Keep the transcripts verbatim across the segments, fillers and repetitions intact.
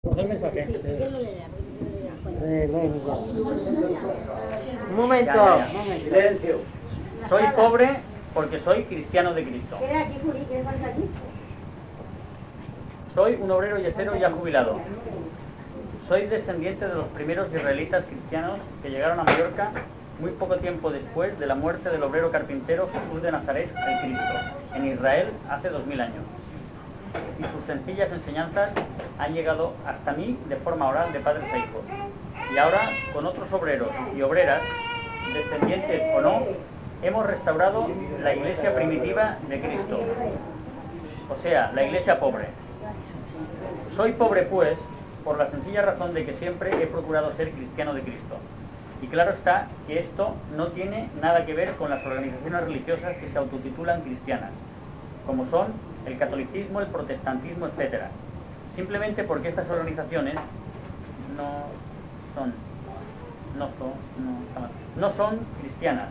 El mensaje. Eh, venga. Un momento, Ya, ya, ya. un momento. Silencio. Soy pobre porque soy cristiano de Cristo. Soy un obrero yesero ya jubilado. Soy descendiente de los primeros israelitas cristianos que llegaron a Mallorca muy poco tiempo después de la muerte del obrero carpintero Jesús de Nazaret, el Cristo, en Israel hace dos mil años. Y sus sencillas enseñanzas han llegado hasta mí de forma oral de padres a hijos. Y ahora, con otros obreros y obreras, descendientes o no, hemos restaurado la iglesia primitiva de Cristo, o sea, la iglesia pobre. Soy pobre, pues, por la sencilla razón de que siempre he procurado ser cristiano de Cristo. Y claro está que esto no tiene nada que ver con las organizaciones religiosas que se autotitulan cristianas, como son el catolicismo, el protestantismo, etcétera. Simplemente porque estas organizaciones no son, no son, no, no son cristianas.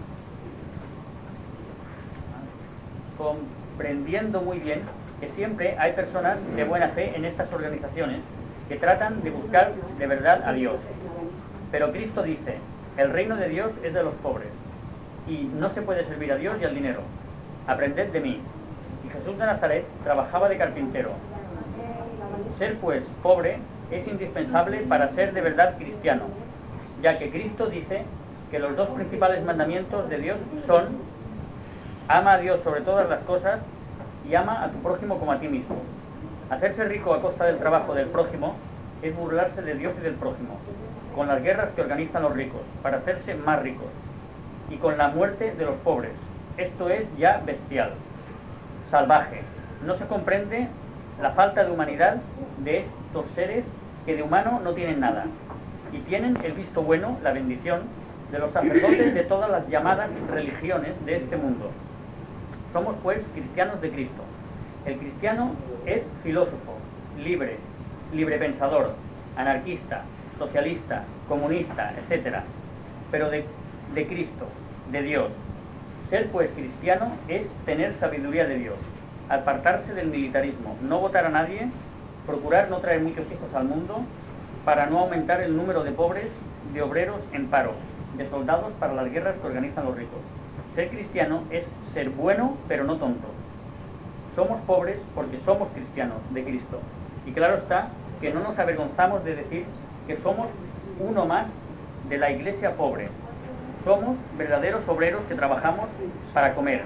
Comprendiendo muy bien que siempre hay personas de buena fe en estas organizaciones que tratan de buscar de verdad a Dios. Pero Cristo dice, el reino de Dios es de los pobres, y no se puede servir a Dios y al dinero. Aprended de mí. Y Jesús de Nazaret trabajaba de carpintero. Ser pues pobre es indispensable para ser de verdad cristiano, ya que Cristo dice que los dos principales mandamientos de Dios son: ama a Dios sobre todas las cosas y ama a tu prójimo como a ti mismo. Hacerse rico a costa del trabajo del prójimo es burlarse de Dios y del prójimo, con las guerras que organizan los ricos para hacerse más ricos, y con la muerte de los pobres. Esto es ya bestial, salvaje. No se comprende la falta de humanidad de estos seres que de humano no tienen nada, y tienen el visto bueno, la bendición, de los sacerdotes de todas las llamadas religiones de este mundo. Somos pues cristianos de Cristo. El cristiano es filósofo, libre, librepensador, anarquista, socialista, comunista, etcétera, pero de, de Cristo, de Dios. Ser pues cristiano es tener sabiduría de Dios, apartarse del militarismo, no votar a nadie, procurar no traer muchos hijos al mundo para no aumentar el número de pobres, de obreros en paro, de soldados para las guerras que organizan los ricos. Ser cristiano es ser bueno pero no tonto. Somos pobres porque somos cristianos de Cristo, y claro está que no nos avergonzamos de decir que somos uno más de la iglesia pobre. Somos verdaderos obreros que trabajamos para comer.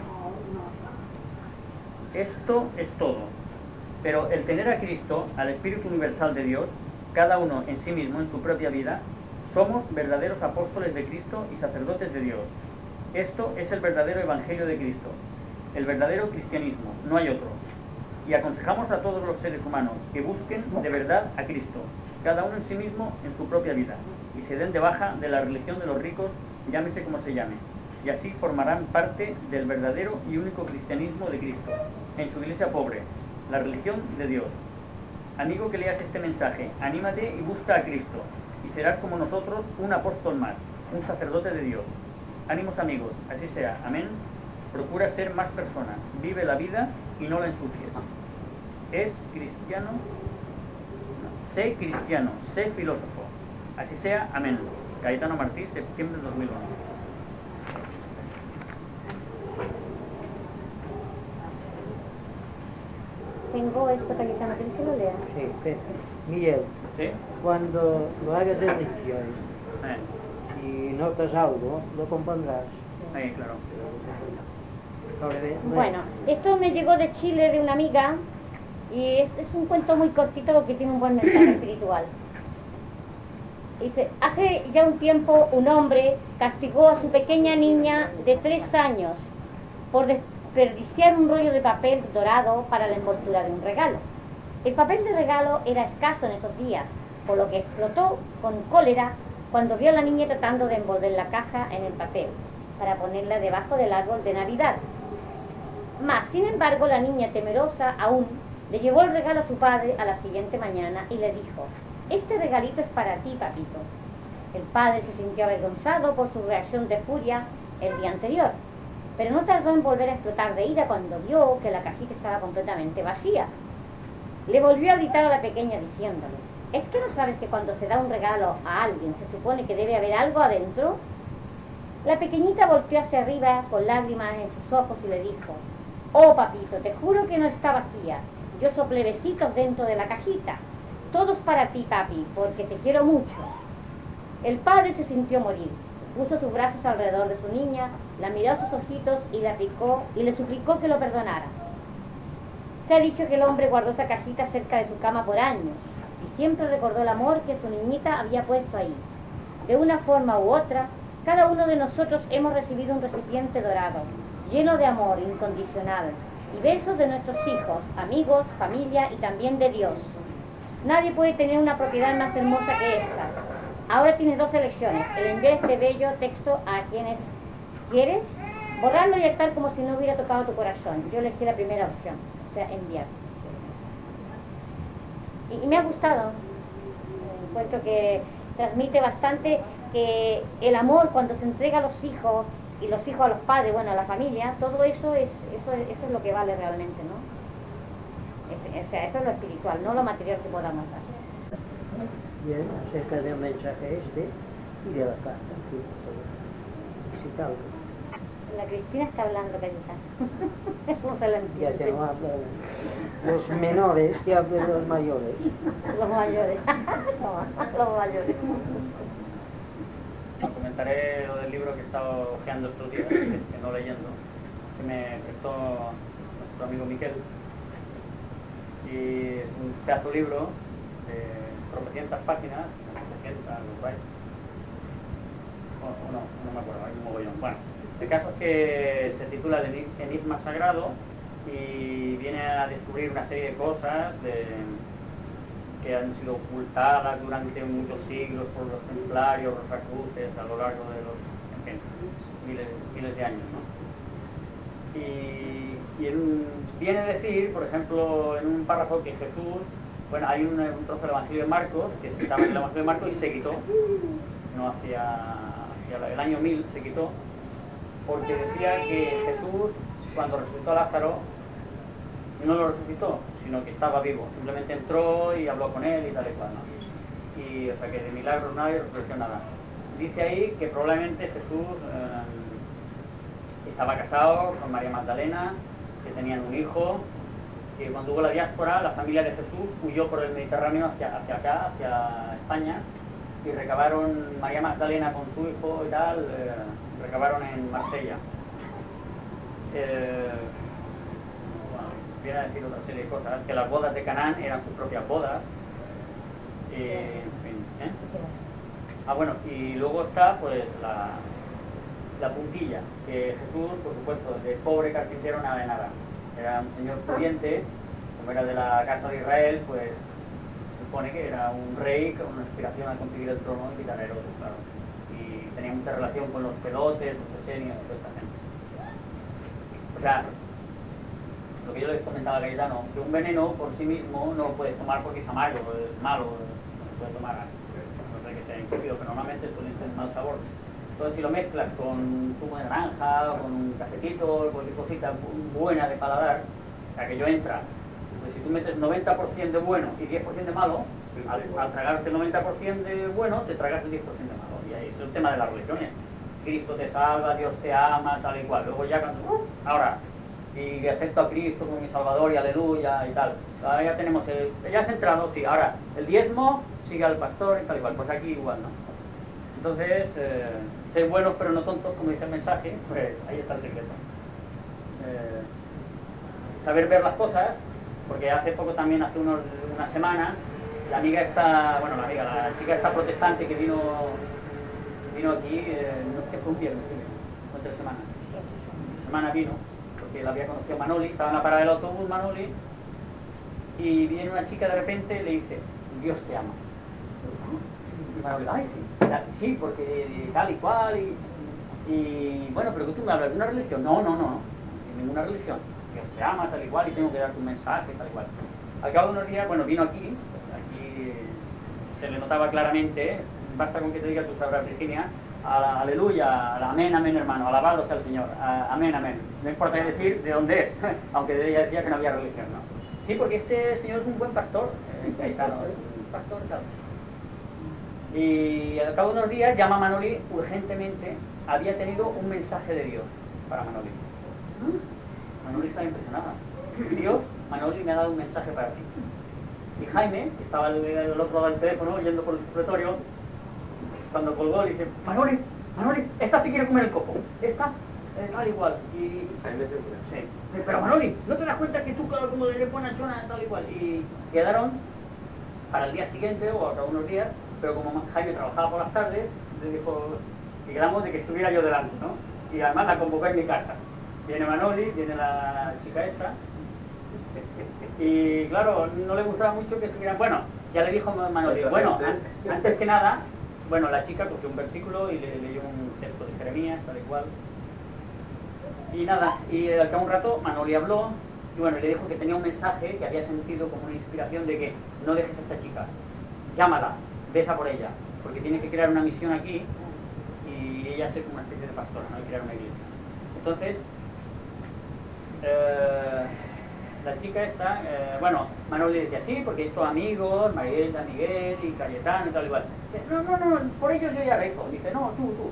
Esto es todo. Pero el tener a Cristo, al Espíritu Universal de Dios, cada uno en sí mismo, en su propia vida, somos verdaderos apóstoles de Cristo y sacerdotes de Dios. Esto es el verdadero Evangelio de Cristo, el verdadero cristianismo, no hay otro. Y aconsejamos a todos los seres humanos que busquen de verdad a Cristo, cada uno en sí mismo, en su propia vida, y se den de baja de la religión de los ricos, llámese como se llame, y así formarán parte del verdadero y único cristianismo de Cristo, en su iglesia pobre, la religión de Dios. Amigo que leas este mensaje, anímate y busca a Cristo, y serás como nosotros un apóstol más, un sacerdote de Dios. Ánimos amigos, así sea, amén. Procura ser más persona, vive la vida y no la ensucies. Es cristiano, no, sé cristiano, sé filósofo, así sea, amén. Cayetano Martí, septiembre de dos mil uno. Tengo esto, Cayetano, ¿quieres que lo lea? Sí, que- Miguel, ¿Sí? cuando lo hagas en lecciones, Sí, si notas algo, lo compondrás. ahí, claro. Ahora ve- ve- Bueno, esto me llegó de Chile de una amiga y es, es un cuento muy cortito porque tiene un buen mensaje espiritual. Dice, hace ya un tiempo un hombre castigó a su pequeña niña de tres años por desperdiciar un rollo de papel dorado para la envoltura de un regalo. El papel de regalo era escaso en esos días, por lo que explotó con cólera cuando vio a la niña tratando de envolver la caja en el papel para ponerla debajo del árbol de Navidad. Mas, sin embargo, la niña, temerosa aún, le llevó el regalo a su padre a la siguiente mañana y le dijo: este regalito es para ti, papito. El padre se sintió avergonzado por su reacción de furia el día anterior, pero no tardó en volver a explotar de ira cuando vio que la cajita estaba completamente vacía. Le volvió a gritar a la pequeña diciéndole: ¿es que no sabes que cuando se da un regalo a alguien se supone que debe haber algo adentro? La pequeñita volteó hacia arriba con lágrimas en sus ojos y le dijo: oh papito, te juro que no está vacía. Yo soplé besitos dentro de la cajita. Todos para ti, papi, porque te quiero mucho. El padre se sintió morir. Puso sus brazos alrededor de su niña, la miró a sus ojitos y le aplicó, y le suplicó que lo perdonara. Se ha dicho que el hombre guardó esa cajita cerca de su cama por años y siempre recordó el amor que su niñita había puesto ahí. De una forma u otra, cada uno de nosotros hemos recibido un recipiente dorado, lleno de amor incondicional y besos de nuestros hijos, amigos, familia y también de Dios. Nadie puede tener una propiedad más hermosa que esta. Ahora tienes dos elecciones: el enviar este bello texto a quienes quieres, borrarlo y actuar como si no hubiera tocado tu corazón. Yo elegí la primera opción, o sea, enviar. Y, y me ha gustado. Encuentro que transmite bastante que el amor cuando se entrega a los hijos y los hijos a los padres, bueno, a la familia, todo eso es eso, eso es lo que vale realmente, ¿no? Es, o sea, eso es lo espiritual, no lo material que podamos dar. Bien, acerca del mensaje este y de la carta, en fin, todo. Citarlo. La Cristina está hablando, Cayetano. No se la Ya entiende. que no hablan los menores, que hablen los mayores. Los mayores. No, los mayores. Comentaré lo del libro que he estado hojeando estos días, que, que no leyendo, que me prestó nuestro amigo Miquel. Y es un pedazo de libro de tropecientas páginas, setecientas, no sé, o, o no, no me acuerdo, hay un mogollón. Bueno, el caso es que se titula El Enigma Sagrado y viene a descubrir una serie de cosas de, que han sido ocultadas durante muchos siglos por los templarios, los rosacruces, a lo largo de los, en fin, miles, miles de años, ¿no? Y, y en, viene a decir, por ejemplo, en un párrafo que Jesús, bueno, hay un, un trozo del Evangelio de Marcos, que estaba en el Evangelio de Marcos y se quitó, no hacia, hacia el año mil se quitó, porque decía que Jesús, cuando resucitó a Lázaro, no lo resucitó, sino que estaba vivo, simplemente entró y habló con él y tal y cual, ¿no? Y, o sea, que de milagros nada y resurrección nada. Dice ahí que probablemente Jesús eh, estaba casado con María Magdalena, que tenían un hijo, que cuando hubo la diáspora, la familia de Jesús huyó por el Mediterráneo hacia, hacia acá, hacia España, y recabaron, María Magdalena con su hijo y tal, eh, recabaron en Marsella. Eh, bueno, viene a decir otra serie de cosas, que las bodas de Canaán eran sus propias bodas, eh, en fin, ¿eh? Ah, bueno, y luego está pues la, la puntilla, que Jesús, por supuesto, de pobre carpintero nada de nada. Era un señor pudiente, como era de la casa de Israel, pues se supone que era un rey con una aspiración a conseguir el trono y quitar a Herodes, claro. Y tenía mucha relación con los pelotes, los esenios, toda esta gente. O sea, lo que yo les comentaba a Cayetano, que un veneno por sí mismo no lo puedes tomar porque es amargo, es malo, no se puede tomar, no sé que sea insípido, pero normalmente suele tener mal sabor. Entonces si lo mezclas con zumo de naranja, con un cafetito, cualquier cosita buena de paladar, aquello entra. Pues si tú metes noventa por ciento de bueno y diez por ciento de malo, al, al tragarte el noventa por ciento de bueno, te tragas el diez por ciento de malo. Y ahí es el tema de las religiones. Cristo te salva, Dios te ama, tal y cual. Luego ya cuando... Uh, ahora, y acepto a Cristo como mi Salvador y aleluya y tal. Ahora ya tenemos el... Ya has entrado, sí. Ahora, el diezmo sigue al pastor y tal y cual. Pues aquí igual, ¿no? Entonces... Eh, ser buenos pero no tontos, como dice el mensaje, pues ahí está el secreto. Eh, saber ver las cosas, porque hace poco también, hace unos, una semana, la amiga esta, bueno, la amiga, la chica esta protestante que vino vino aquí, eh, no, que fue un viernes, fue tres semanas. Una semana vino, porque la había conocido Manoli, estaba en la parada del autobús Manoli, y viene una chica de repente y le dice, Dios te ama. Y Manoli, ay sí. Sí, porque tal y cual, y, y bueno, pero que tú me hablas de una religión. No, no, no, de ninguna religión. Dios te ama tal y cual y tengo que darte un mensaje tal y cual. Al cabo de unos días, bueno, vino aquí, aquí se le notaba claramente, basta con que te diga, tú sabrás, Virginia, a la, aleluya, a la, amén, amén, hermano, alabado sea el Señor, a, amén, amén. No importa decir de dónde es, aunque ella decía que no había religión, ¿no? Sí, porque este señor es un buen pastor, eh, Cayetano, es un pastor tal. Y al cabo de unos días llama a Manoli urgentemente, había tenido un mensaje de Dios para Manoli. Manoli estaba impresionada. Dios, Manoli me ha dado un mensaje para ti. Y Jaime, que estaba al, al otro lado del teléfono, oyendo por el supletorio, cuando colgó le dice, Manoli, Manoli, esta te quiere comer el coco, esta, eh, tal igual. Y Jaime se fue. sí. Pero Manoli, ¿no te das cuenta que tú cada como le pones chona tal igual? Y quedaron para el día siguiente o a unos días, pero como Jaime trabajaba por las tardes, le dijo, y quedamos de que estuviera yo delante, ¿no? Y además la convocó en mi casa. Viene Manoli, viene la chica esta, y claro, no le gustaba mucho que estuvieran, bueno, ya le dijo Manoli, bueno, an- antes que nada, bueno, la chica cogió un versículo y le leyó un texto de Jeremías, tal y cual. Y nada, y al cabo de un rato Manoli habló y bueno, le dijo que tenía un mensaje que había sentido como una inspiración de que no dejes a esta chica, llámala, besa por ella, porque tiene que crear una misión aquí y ella ser como una especie de pastora, ¿no? Y crear una iglesia. Entonces, eh, la chica esta, eh, bueno, Manoli le decía sí, porque estos amigos, Marieta, Miguel y Cayetano y tal igual. Dice, no, no, no, por ellos yo ya rezo. Dice, no, tú, tú.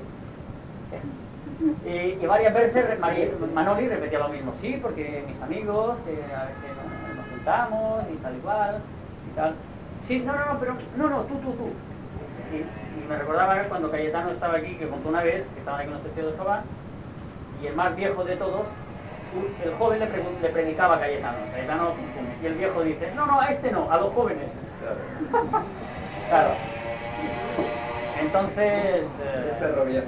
Y, y varias veces María, Manoli repetía lo mismo, sí, porque mis amigos, que a veces nos, nos juntamos y tal igual y tal. Sí, no, no, no, pero no, no, tú, tú, tú. Y, y me recordaba cuando Cayetano estaba aquí, que contó una vez, que estaban aquí con los testigos de Jehová, y el más viejo de todos, el joven le, le predicaba a Cayetano, Cayetano, y el viejo dice, no, no, a este no, a los jóvenes. Claro. Claro. Entonces... Eh, El perro viejo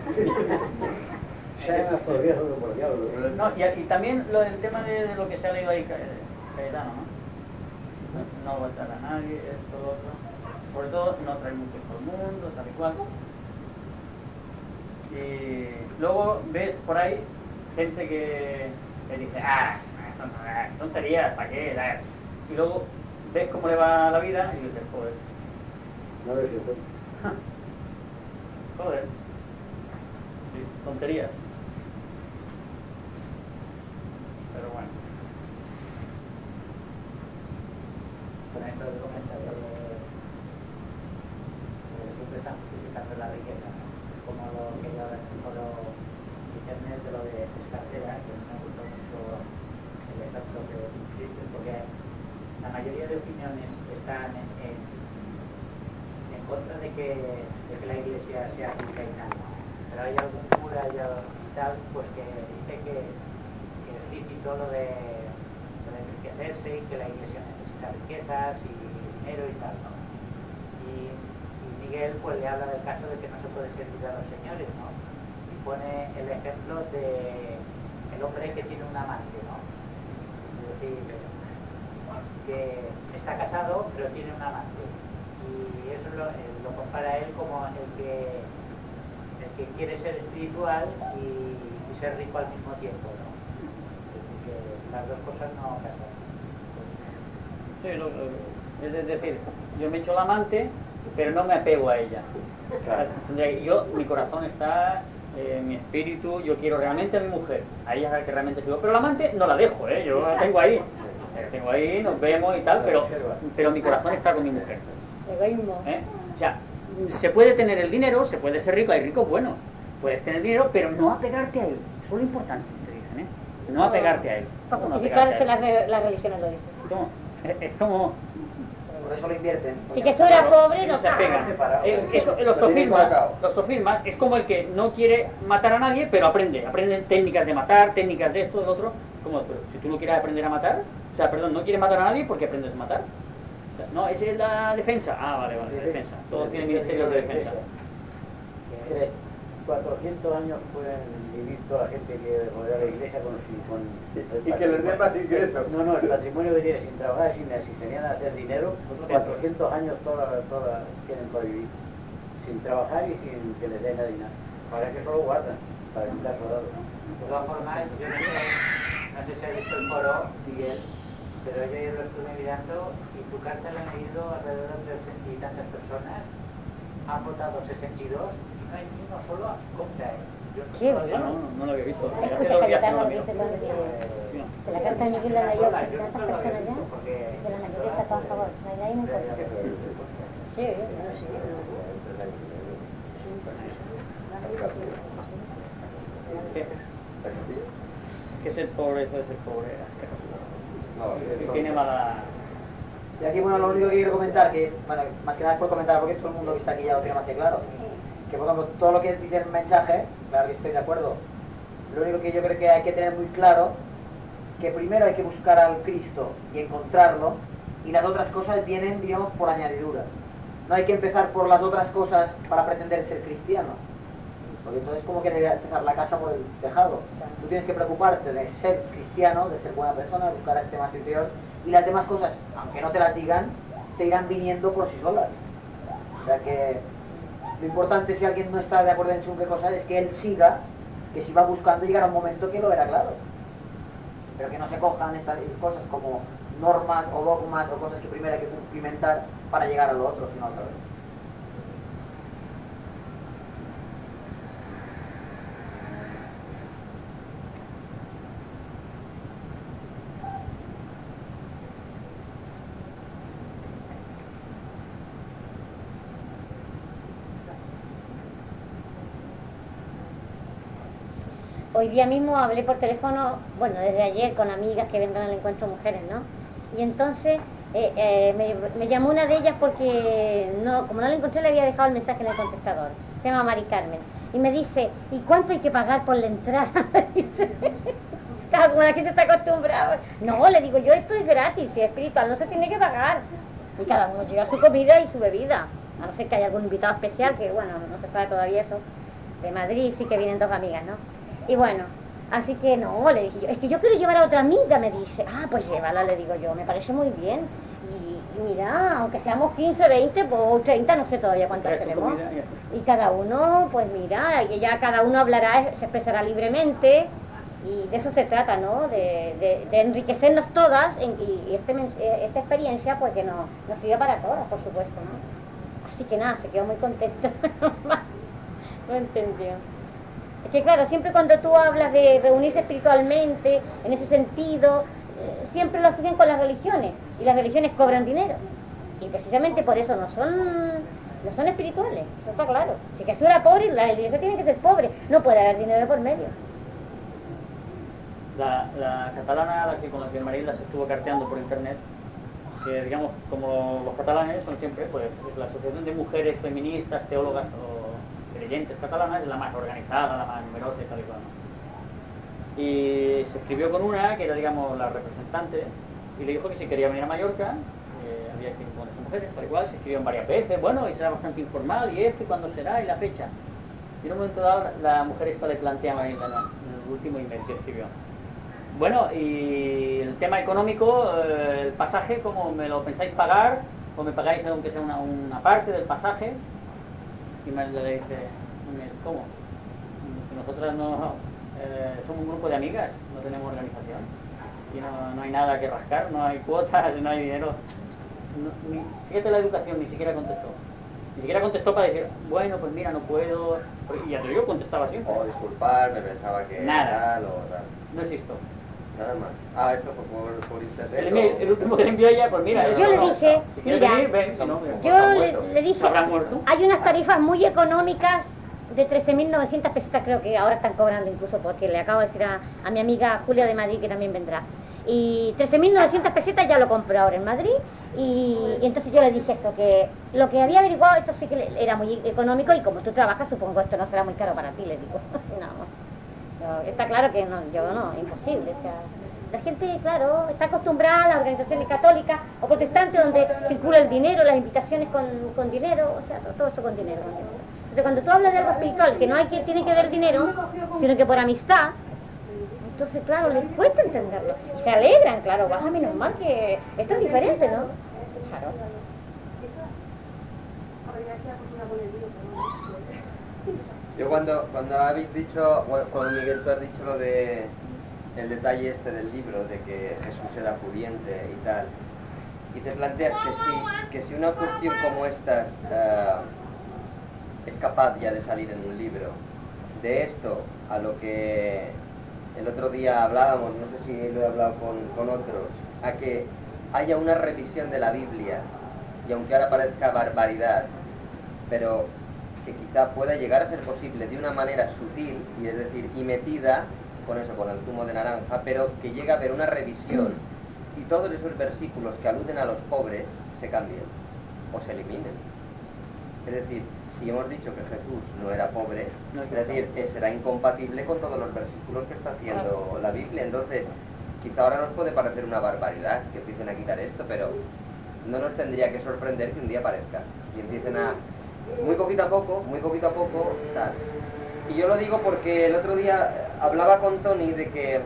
ya. Ya es más por viejo que por diablo. No, y, y también lo del tema de, de lo que se ha leído ahí, Cayetano, ¿no? No, no votar a nadie, esto, lo otro. Sobre todo, no traer mucho por el mundo, tal y cual. Y luego ves por ahí gente que le dice, ah, son ah, tonterías, ¿para qué? Ah. Y luego ves cómo le va la vida y dices, joder. No lo sé. Joder. Sí, tonterías. Pero bueno. Con esto que comentas de que siempre están justificando la riqueza, ¿no? Como lo que yo en el foro internet de lo de Descartera, que me gustó mucho el ejemplo que existe, porque la mayoría de opiniones están en, en, en contra de que, de que la iglesia sea rica y tal, ¿no? Pero hay algún cura y tal pues que dice que, que es lícito lo de, lo de enriquecerse y que la iglesia necesita riquezas y dinero y tal, ¿no? Y, y Miguel pues le habla del caso de que no se puede servir a los señores, ¿no? Y pone el ejemplo de el hombre que tiene un amante, ¿no? Es decir, que está casado pero tiene un amante. Y eso lo, lo compara él como el que, el que quiere ser espiritual y, y ser rico al mismo tiempo, ¿no? Es decir, que las dos cosas no casan. Sí, lo, lo, es decir, yo me echo la amante, pero no me apego a ella. Claro. Yo, mi corazón está, eh, mi espíritu, yo quiero realmente a mi mujer, a ella es la que realmente sigo. Pero la amante no la dejo, ¿eh? Yo la tengo ahí, la tengo ahí, nos vemos y tal, pero, pero mi corazón está con mi mujer. Egoísmo. ¿Eh? O sea, se puede tener el dinero, se puede ser rico, hay ricos buenos, puedes tener dinero, pero no apegarte a él. Eso es lo importante, te dicen, ¿eh? No apegarte a él. Para ¿Cómo no justificarse apegarte a él? las, las religiones lo dicen. ¿Cómo? Es, es como... Por eso lo invierten. Si que fuera Claro, pobre, no no se apega. Separado. Es, es, los, Lo tienen sofismas, colocado. los sofismas es como el que no quiere matar a nadie, pero aprende. Aprende técnicas de matar, técnicas de esto, de lo otro. ¿Cómo? Pero si tú no quieres aprender a matar, o sea, perdón, no quieres matar a nadie, ¿por qué aprendes a matar? O sea, no, esa es la defensa. Ah, vale, vale, la defensa. Todos tienen ministerios de defensa. Mire, cuatrocientos años pueden vivir toda la gente que rodea la iglesia con, con Y que les dé más ingresos. No, no, el patrimonio que tiene sin trabajar, sin asistencia a hacer dinero, cuatrocientos años toda, toda tienen para vivir, sin trabajar y sin que les dé nadie nada. Para que eso lo guardan, para evitar rodados. De todas formas, yo no sé, no sé si has visto el foro, Miguel, pero yo lo estuve mirando y tu carta la han leído alrededor de ochenta y tantas personas, han votado sesenta y dos y no hay ni uno solo a contra, ¿eh? Yo no ¿Qué? solo digo, No, no, no lo había visto. Hace Escucha, dos días que no Cayetano, lo que miro. dice lo de, Sí, no. de la carta de Miguel la ley sola, ochenta y yo tantas nunca lo había personas ya, visto porque que la mayoría está a favor, no hay nadie en contra. porque Sí, no sé. ¿Qué? ¿Qué es el pobre? Eso es el pobre. No, Que tiene mala... Y aquí, bueno, lo único que quiero comentar, que, bueno, más que nada es por comentar, porque todo el mundo que está aquí ya lo tiene más que claro, que por ejemplo, todo lo que dice el mensaje, claro que estoy de acuerdo, lo único que yo creo que hay que tener muy claro, que primero hay que buscar al Cristo y encontrarlo, y las otras cosas vienen, digamos, por añadidura. No hay que empezar por las otras cosas para pretender ser cristiano, porque entonces como que empezar la casa por el tejado. Tú tienes que preocuparte de ser cristiano, de ser buena persona, de buscar a este más interior, y las demás cosas, aunque no te las digan, te irán viniendo por sí solas. O sea que lo importante, si alguien no está de acuerdo en según qué cosa, es que él siga, que si va buscando llegará un momento que lo verá claro. Pero que no se cojan estas cosas como normas o dogmas o cosas que primero hay que cumplimentar para llegar a lo otro, sino al revés. Hoy día mismo hablé por teléfono, bueno, desde ayer con amigas que vendrán al encuentro mujeres, ¿no? Y entonces eh, eh, me, me llamó una de ellas porque, no, como no la encontré, le había dejado el mensaje en el contestador. Se llama Mari Carmen. Y me dice, ¿y cuánto hay que pagar por la entrada? Me dice, claro, como la gente está acostumbrada. No, le digo, yo esto es gratis, si es espiritual, no se tiene que pagar. Y cada uno lleva su comida y su bebida. A no ser que haya algún invitado especial, que bueno, no se sabe todavía eso. De Madrid sí que vienen dos amigas, ¿no? Y bueno, así que no, le dije yo, es que yo quiero llevar a otra amiga, me dice. Ah, pues llévala, le digo yo, me parece muy bien. Y, y mira, aunque seamos quince, veinte, o treinta, no sé todavía cuántas seremos. Y cada uno, pues mira, y ya cada uno hablará, se expresará libremente. Y de eso se trata, ¿no? De, de, de enriquecernos todas en, y, y este, esta experiencia, pues que no, nos sirve para todas, por supuesto, ¿no? Así que nada, se quedó muy contenta. No entendió. Es que claro, siempre cuando tú hablas de reunirse espiritualmente, en ese sentido, eh, siempre lo asocian con las religiones, y las religiones cobran dinero. Y precisamente por eso no son, no son espirituales, eso está claro. Si Jesús era pobre, la iglesia tiene que ser pobre, no puede haber dinero por medio. La, la catalana la que, con la que Marila se estuvo carteando por internet, que digamos, como los catalanes son siempre, pues es la Asociación de Mujeres Feministas, Teólogas o Creyentes Catalanas, es la más organizada, la más numerosa y tal y cual, ¿no? Y se escribió con una, que era, digamos, la representante, y le dijo que si quería venir a Mallorca, eh, había que ir con esas mujeres, tal y cual, se escribieron varias veces, bueno, y será bastante informal, y esto, y cuándo será, y la fecha. Y en un momento dado, la mujer esta le plantea a Marila en el último email que escribió. Bueno, y el tema económico, eh, el pasaje, ¿cómo me lo pensáis pagar? ¿O me pagáis aunque sea una, una parte del pasaje? Y Marila le dice, ¿cómo? Si nosotras no eh, somos un grupo de amigas, no tenemos organización. Y no, no hay nada que rascar, no hay cuotas, no hay dinero. No, ni, fíjate la educación, ni siquiera contestó. Ni siquiera contestó para decir, bueno, pues mira, no puedo. Y ya te digo, contestaba siempre. O disculpar, me pensaba que nada. tal o tal. No existo. Nada más. Ah, esto fue por, por internet. El, email, el último que le envió ella, pues mira, eso, yo le dije, si quieres mira, venir, ven, si no, yo le, le dije, habrá muerto. hay unas tarifas muy económicas de trece mil novecientas pesetas, creo que ahora están cobrando incluso, porque le acabo de decir a, a mi amiga Julia de Madrid que también vendrá. Y trece mil novecientas pesetas ya lo compré ahora en Madrid. Y, y entonces yo le dije eso, que lo que había averiguado, esto sí que era muy económico, y como tú trabajas, supongo esto no será muy caro para ti, le digo. no, no, está claro que no, yo no, imposible. O sea, la gente, claro, está acostumbrada a las organizaciones católicas o protestantes donde circula el dinero, las invitaciones con, con dinero, o sea, todo eso con dinero. Entonces cuando tú hablas de algo espiritual, que no hay que tiene que ver dinero, sino que por amistad, entonces, claro, les cuesta entenderlo. Y se alegran, claro, baja menos mal que esto es diferente, ¿no? Claro. Yo cuando, cuando habéis dicho, bueno, cuando Miguel tú has dicho lo de el detalle este del libro, de que Jesús era pudiente y tal, y te planteas que si, que si una cuestión como estas uh, es capaz ya de salir en un libro, de esto a lo que el otro día hablábamos, no sé si lo he hablado con, con otros, a que haya una revisión de la Biblia y aunque ahora parezca barbaridad, pero que quizá pueda llegar a ser posible de una manera sutil, y es decir, y metida, con eso, con el zumo de naranja, pero que llega a haber una revisión y todos esos versículos que aluden a los pobres se cambien o se eliminen. Es decir, si hemos dicho que Jesús no era pobre, es decir, eh, será incompatible con todos los versículos que está haciendo la Biblia. Entonces, quizá ahora nos puede parecer una barbaridad que empiecen a quitar esto, pero no nos tendría que sorprender que un día aparezca y empiecen a, muy poquito a poco, muy poquito a poco, tal. Y yo lo digo porque el otro día hablaba con Tony de que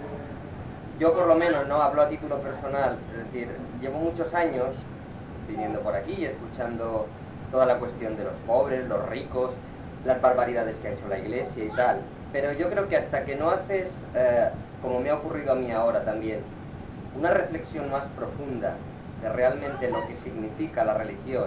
yo por lo menos, no hablo a título personal, es decir, llevo muchos años viniendo por aquí y escuchando toda la cuestión de los pobres, los ricos, las barbaridades que ha hecho la Iglesia y tal, pero yo creo que hasta que no haces, eh, como me ha ocurrido a mí ahora también, una reflexión más profunda de realmente lo que significa la religión,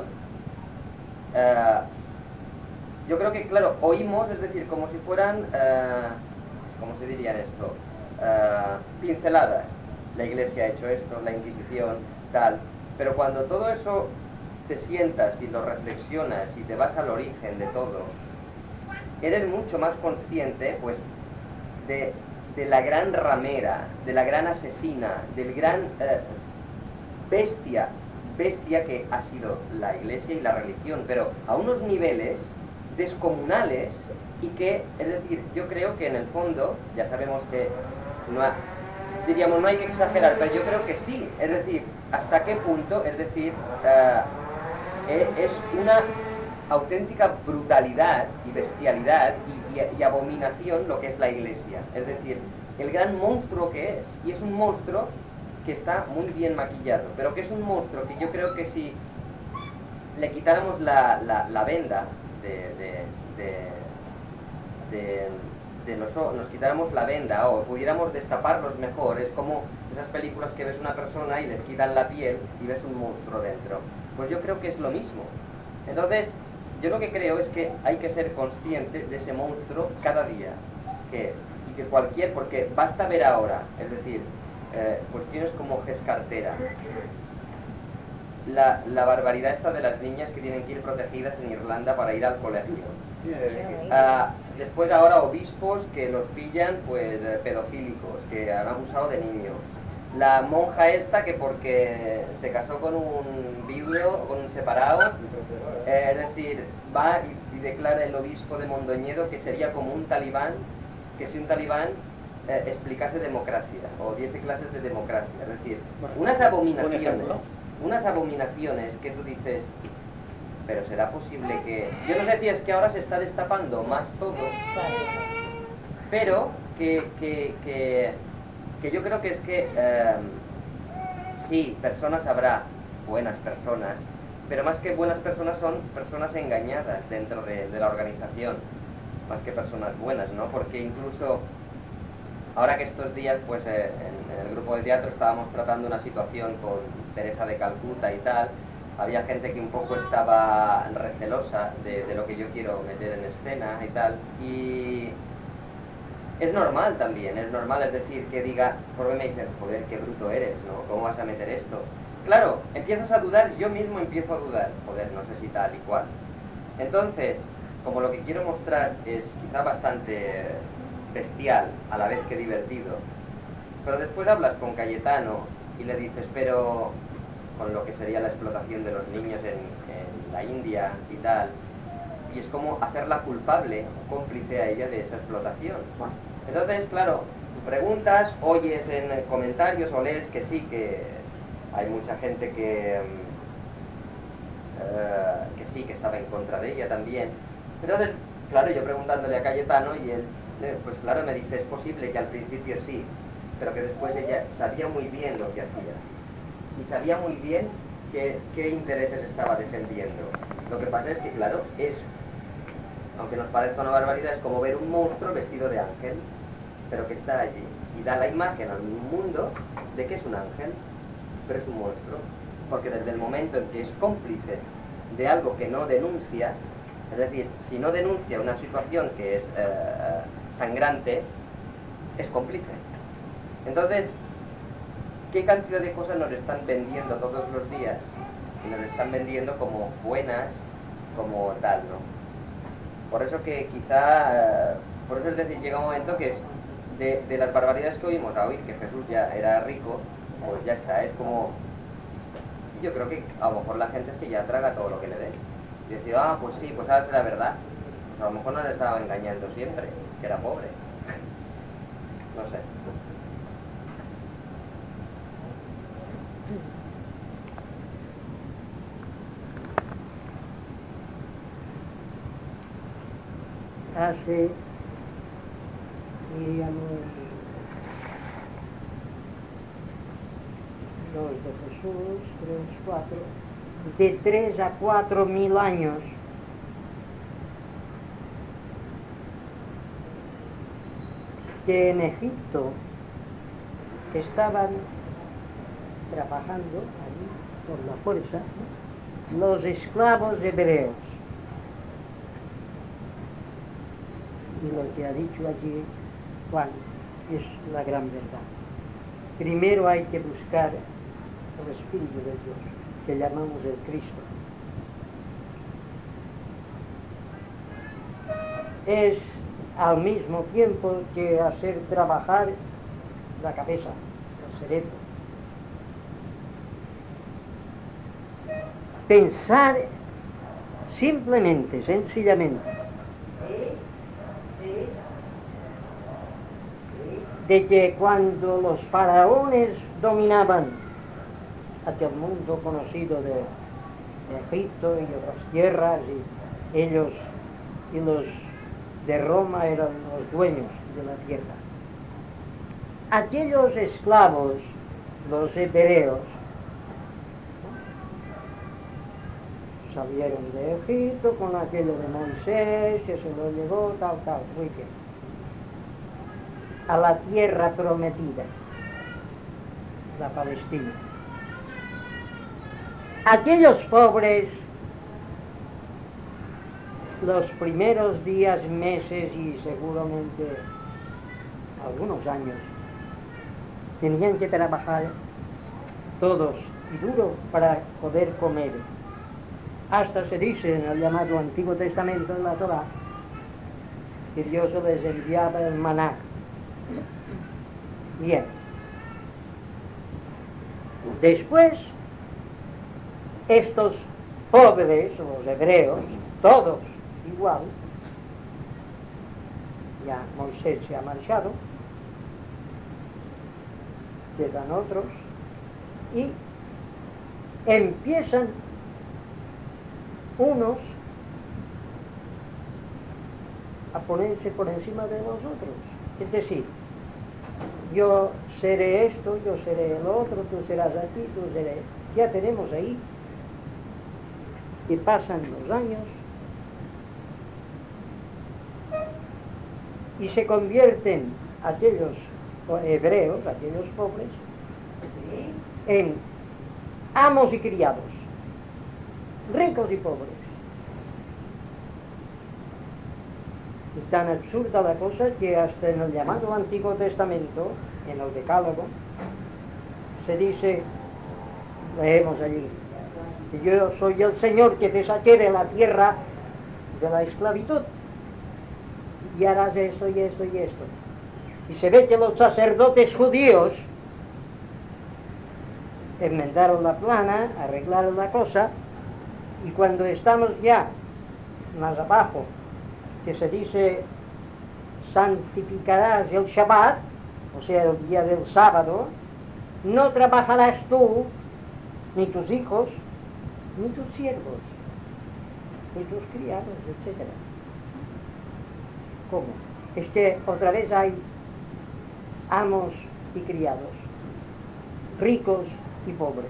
eh, yo creo que, claro, oímos, es decir, como si fueran, eh, ¿cómo se dirían esto? Uh, pinceladas. La Iglesia ha hecho esto, la Inquisición, tal. Pero cuando todo eso te sientas y lo reflexionas y te vas al origen de todo, eres mucho más consciente, pues, de, de la gran ramera, de la gran asesina, del gran uh, bestia, bestia que ha sido la Iglesia y la religión, pero a unos niveles descomunales y que, es decir, yo creo que en el fondo, ya sabemos que no ha, diríamos, no hay que exagerar, pero yo creo que sí, es decir, hasta qué punto, es decir, uh, es una auténtica brutalidad y bestialidad y, y, y abominación lo que es la Iglesia, es decir, el gran monstruo que es, y es un monstruo que está muy bien maquillado, pero que es un monstruo que yo creo que si le quitáramos la, la, la venda de, de, de, de de los, nos quitáramos la venda o pudiéramos destaparlos mejor, es como esas películas que ves una persona y les quitan la piel y ves un monstruo dentro. Pues yo creo que es lo mismo. Entonces, yo lo que creo es que hay que ser consciente de ese monstruo cada día, que es, y que cualquier, porque basta ver ahora, es decir, eh, cuestiones como Gescartera, la, la barbaridad esta de las niñas que tienen que ir protegidas en Irlanda para ir al colegio. Uh, después ahora obispos que los pillan pues pedofílicos, que han abusado de niños. La monja esta que porque se casó con un viudo, con un separado, eh, es decir, va y, y declara el obispo de Mondoñedo que sería como un talibán, que si un talibán eh, explicase democracia o diese clases de democracia, es decir, unas abominaciones, unas abominaciones que tú dices, pero será posible que... Yo no sé si es que ahora se está destapando más todo, pero que, que, que, que yo creo que es que eh, sí, personas habrá, buenas personas, pero más que buenas personas son personas engañadas dentro de, de la organización, más que personas buenas, ¿no? Porque incluso ahora que estos días, pues eh, en, en el grupo de teatro estábamos tratando una situación con Teresa de Calcuta y tal, había gente que un poco estaba recelosa de, de lo que yo quiero meter en escena y tal, y es normal también, es normal, es decir, que diga, porque me dicen, joder, qué bruto eres, ¿no? ¿Cómo vas a meter esto? Claro, empiezas a dudar, yo mismo empiezo a dudar, joder, no sé si tal y cual. Entonces, como lo que quiero mostrar es quizá bastante bestial, a la vez que divertido, pero después hablas con Cayetano y le dices, pero con lo que sería la explotación de los niños en, en la India y tal, y es como hacerla culpable o cómplice a ella de esa explotación. Entonces, claro, tú preguntas, oyes en comentarios o lees que sí, que hay mucha gente que, uh, que sí, que estaba en contra de ella también. Entonces, claro, yo preguntándole a Cayetano y él, pues claro, me dice, es posible que al principio sí, pero que después ella sabía muy bien lo que hacía. Y sabía muy bien qué, qué intereses estaba defendiendo. Lo que pasa es que, claro, es, aunque nos parezca una barbaridad, es como ver un monstruo vestido de ángel, pero que está allí. Y da la imagen al mundo de que es un ángel, pero es un monstruo. Porque desde el momento en que es cómplice de algo que no denuncia, es decir, si no denuncia una situación que es eh, sangrante, es cómplice. Entonces, ¿qué cantidad de cosas nos están vendiendo todos los días y nos están vendiendo como buenas, como tal, ¿no? Por eso que quizá, por eso es decir, llega un momento que de, de las barbaridades que oímos a oír que Jesús ya era rico, pues ya está, es como... Yo creo que a lo mejor la gente es que ya traga todo lo que le den. Y decir, ah, pues sí, pues ahora será verdad. Pues a lo mejor no le estaba engañando siempre, que era pobre. No sé. Hace, diríamos, los de Jesús, tres, cuatro, de tres a cuatro mil años, que en Egipto estaban trabajando allí por la fuerza los esclavos hebreos. Y lo que ha dicho allí Juan es la gran verdad. Primero hay que buscar el Espíritu de Dios, que llamamos el Cristo. Es al mismo tiempo que hacer trabajar la cabeza, el cerebro. Pensar simplemente, sencillamente, de que cuando los faraones dominaban aquel mundo conocido de, de Egipto y otras tierras, y ellos y los de Roma eran los dueños de la tierra. Aquellos esclavos, los hebreos, ¿no?, salieron de Egipto con aquello de Moisés, que se lo llevó, tal, tal, muy bien, a la tierra prometida, la Palestina. Aquellos pobres, los primeros días, meses y seguramente algunos años, tenían que trabajar todos y duro para poder comer. Hasta se dice en el llamado Antiguo Testamento de la Torá que Dios les enviaba el maná. Bien. Después, estos pobres, los hebreos, todos igual, ya Moisés se ha marchado, quedan otros, y empiezan unos a ponerse por encima de los otros. Es decir, yo seré esto, yo seré el otro, tú serás aquí, tú serás... Ya tenemos ahí que pasan los años y se convierten aquellos hebreos, aquellos pobres, en amos y criados, ricos y pobres. Es tan absurda la cosa que hasta en el llamado Antiguo Testamento, en el Decálogo, se dice, leemos allí, que yo soy el Señor que te saqué de la tierra de la esclavitud y harás esto y esto y esto. Y se ve que los sacerdotes judíos enmendaron la plana, arreglaron la cosa, y cuando estamos ya más abajo, que se dice santificarás el Shabbat, o sea, el día del sábado, no trabajarás tú, ni tus hijos, ni tus siervos, ni tus criados, etcétera. ¿Cómo? Es que otra vez hay amos y criados, ricos y pobres.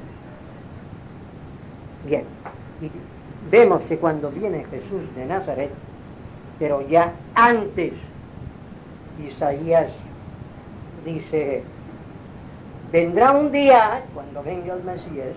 Bien, y vemos que cuando viene Jesús de Nazaret, pero ya antes, Isaías dice, vendrá un día, cuando venga el Mesías,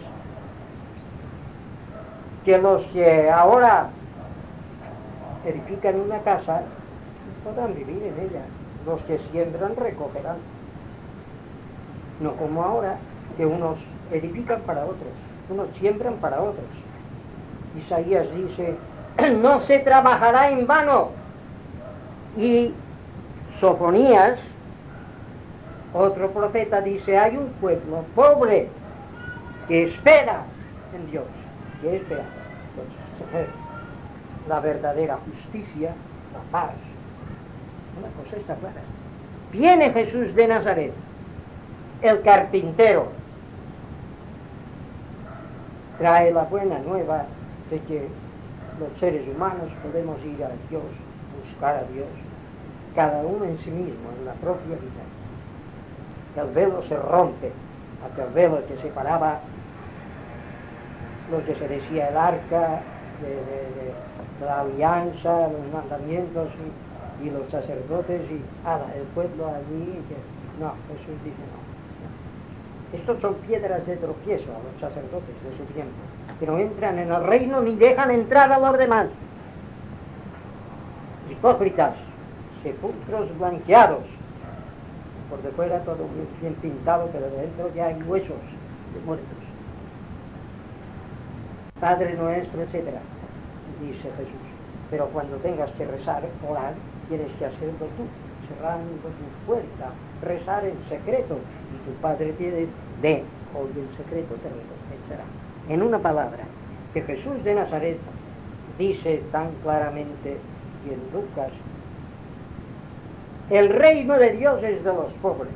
que los que ahora edifican una casa podrán vivir en ella, los que siembran recogerán, no como ahora, que unos edifican para otros. Unos siembran para otros. Isaías dice, no se trabajará en vano. Y Sofonías, otro profeta, dice, hay un pueblo pobre que espera en Dios. ¿Qué espera? Pues, la verdadera justicia, la paz. Una cosa está clara. Viene Jesús de Nazaret, el carpintero, trae la buena nueva de que los seres humanos podemos ir a Dios, buscar a Dios, cada uno en sí mismo, en la propia vida. El velo se rompe, aquel velo que separaba lo que se decía el arca de, de, de, de la alianza, los mandamientos y, y los sacerdotes y ala, el pueblo allí. Que, no, Jesús dice no. Estos son piedras de tropiezo a los sacerdotes de su tiempo, que no entran en el reino ni dejan entrar a los demás. Hipócritas, sepulcros blanqueados, por de fuera todo muy bien pintado, pero dentro ya hay huesos de muertos. Padre nuestro, etcétera, dice Jesús. Pero cuando tengas que rezar, orar, tienes que hacerlo tú, cerrando tu puerta, rezar en secreto, y tu Padre tiene de hoy en secreto te recompensará. En una palabra, que Jesús de Nazaret dice tan claramente, y en Lucas, el reino de Dios es de los pobres.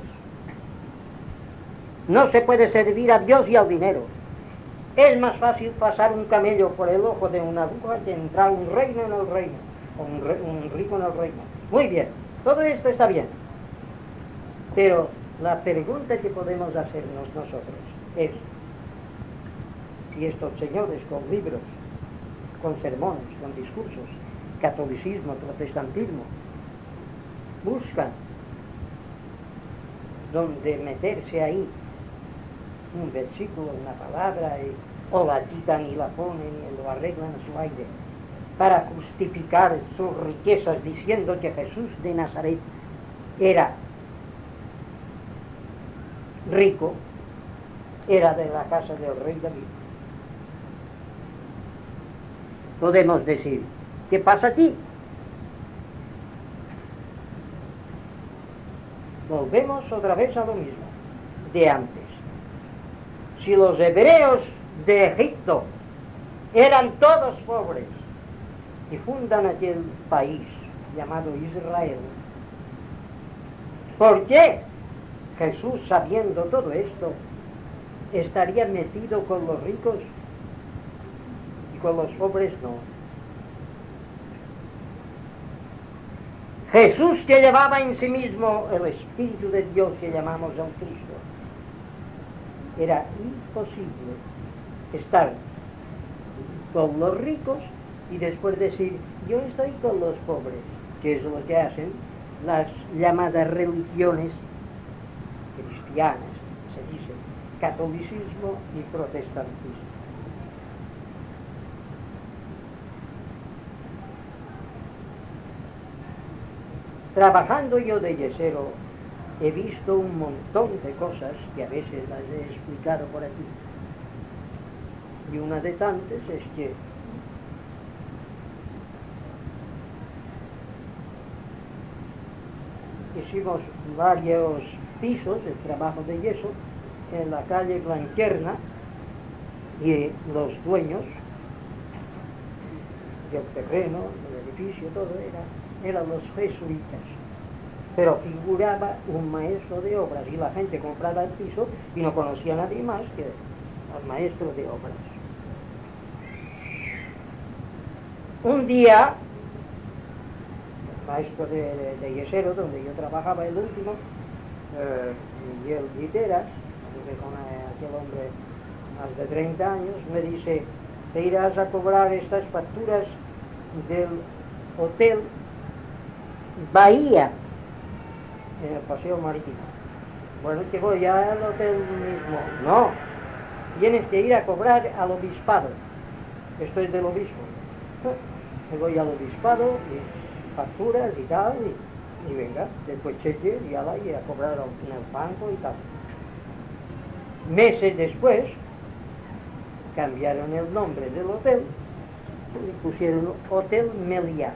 No se puede servir a Dios y al dinero. Es más fácil pasar un camello por el ojo de una aguja que entrar un reino en el reino, o un, re, un rico en el reino. Muy bien, todo esto está bien. Pero la pregunta que podemos hacernos nosotros es, si estos señores con libros, con sermones, con discursos, catolicismo, protestantismo, buscan donde meterse ahí un versículo, una palabra, y, o la quitan y la ponen y lo arreglan a su aire, para justificar sus riquezas diciendo que Jesús de Nazaret era rico, era de la casa del rey David. Podemos decir, ¿qué pasa aquí? Volvemos otra vez a lo mismo, de antes. Si los hebreos de Egipto eran todos pobres y fundan aquel país llamado Israel, ¿por qué Jesús, sabiendo todo esto, estaría metido con los ricos y con los pobres no? Jesús, que llevaba en sí mismo el Espíritu de Dios que llamamos el Cristo, era imposible estar con los ricos y después decir, yo estoy con los pobres, que es lo que hacen las llamadas religiones cristianas, se dice catolicismo y protestantismo. Trabajando yo de yesero, he visto un montón de cosas que a veces las he explicado por aquí. Y una de tantas es que hicimos varios pisos, el trabajo de yeso, en la calle Blanquerna, y los dueños del terreno, del edificio, todo era, eran los jesuitas. Pero figuraba un maestro de obras y la gente compraba el piso y no conocía a nadie más que al maestro de obras. Un día, el maestro de, de, de yesero, donde yo trabajaba, el último, eh, Miguel Guiteras, con aquel hombre más de treinta años, me dice, te irás a cobrar estas facturas del hotel Bahía, en el paseo marítimo. Bueno, que voy al hotel mismo. No, tienes que ir a cobrar al obispado. Esto es del obispo. Me voy al obispado, y facturas y tal, y, y venga, después cheque y a la y a cobrar en el banco y tal. Meses después, cambiaron el nombre del hotel y pusieron Hotel Meliá.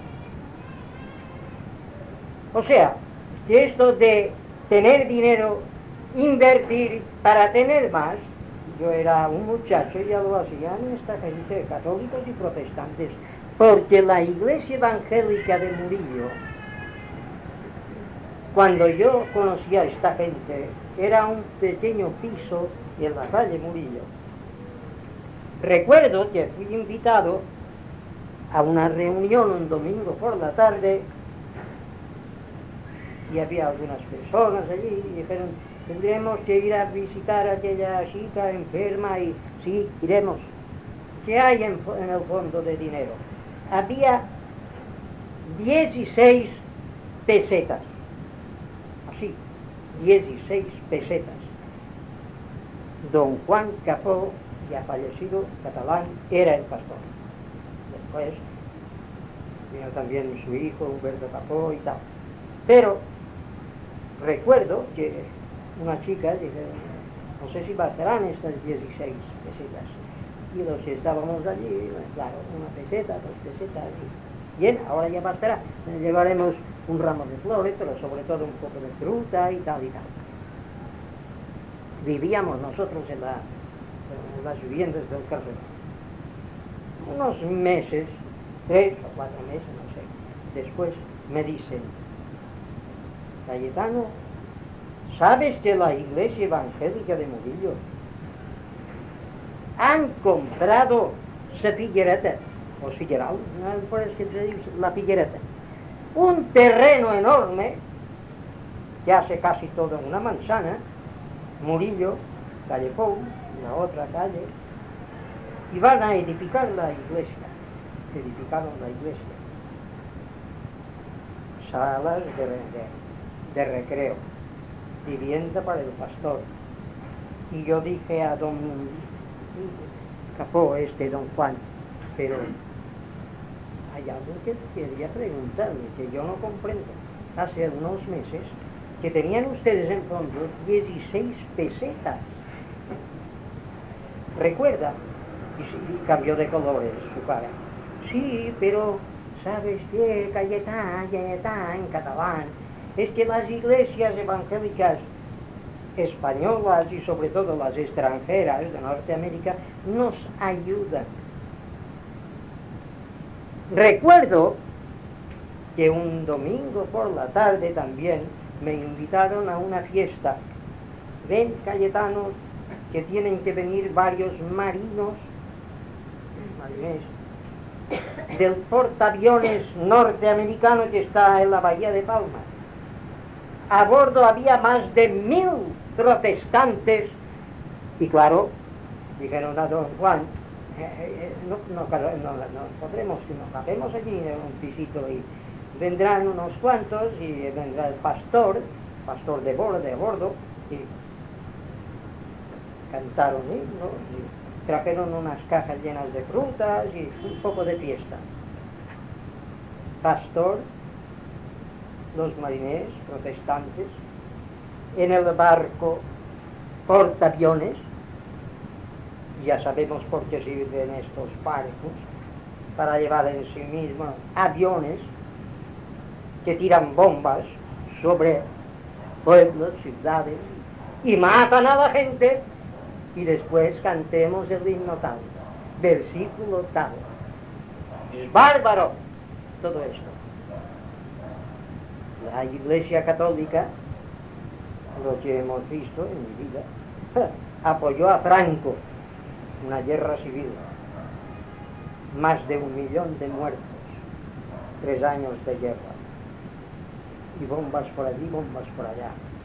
O sea, que esto de tener dinero, invertir para tener más, yo era un muchacho y ya lo hacían esta gente, católicos y protestantes, porque la iglesia evangélica de Murillo, cuando yo conocí a esta gente, era un pequeño piso en la calle Murillo. Recuerdo que fui invitado a una reunión un domingo por la tarde y había algunas personas allí y dijeron, tendremos que ir a visitar a aquella chica enferma y sí, iremos. ¿Qué hay en, en el fondo de dinero? Había dieciséis pesetas, así, dieciséis pesetas. Don Juan Capó, ya fallecido, catalán, era el pastor. Después vino también su hijo, Humberto Capó y tal. Pero recuerdo que una chica dije, no sé si bastarán estas dieciséis pesetas. Y los que estábamos allí, claro, una peseta, dos pesetas, y bien, ahora ya bastará. Llevaremos un ramo de flores, pero sobre todo un poco de fruta y tal y tal. Vivíamos nosotros en, la, en las viviendas del carrero. Unos meses, tres o cuatro meses, no sé, después me dicen, Cayetano, ¿sabes que la iglesia evangélica de Murillo han comprado esa figuereta, o figueral, no por eso que se dice la figuereta, un terreno enorme, que hace casi toda una manzana, Murillo, calle Pou, la otra calle, y van a edificar la iglesia, edificaron la iglesia, salas de, de, de recreo, vivienda para el pastor. Y yo dije a don Capó, este don Juan, pero hay algo que quería preguntarle, que yo no comprendo. Hace unos meses que tenían ustedes en fondo dieciséis pesetas. ¿Recuerda? Y, y cambió de colores su cara. Sí, pero ¿sabes qué? Cayetán, Cayetán, en catalán. Es que las iglesias evangélicas españolas y sobre todo las extranjeras de Norteamérica nos ayudan. Recuerdo que un domingo por la tarde también me invitaron a una fiesta. Ven, Cayetano, que tienen que venir varios marinos, marinés, del portaaviones norteamericano que está en la bahía de Palma. A bordo había más de mil protestantes y claro, dijeron a don Juan, eh, eh, no, no, no, no podremos, que nos cabemos allí en un pisito y vendrán unos cuantos y vendrá el pastor, pastor de bordo, de bordo y cantaron himnos y trajeron unas cajas llenas de frutas y un poco de fiesta. Pastor, los marinés protestantes, en el barco portaaviones, ya sabemos por qué sirven estos barcos, para llevar en sí mismos aviones que tiran bombas sobre pueblos, ciudades, y matan a la gente, y después cantemos el himno tal, versículo tal. Es bárbaro todo esto. La Iglesia Católica, lo que hemos visto en mi vida, apoyó a Franco, una guerra civil, más de un millón de muertos, tres años de guerra, y bombas por allí, bombas por allá.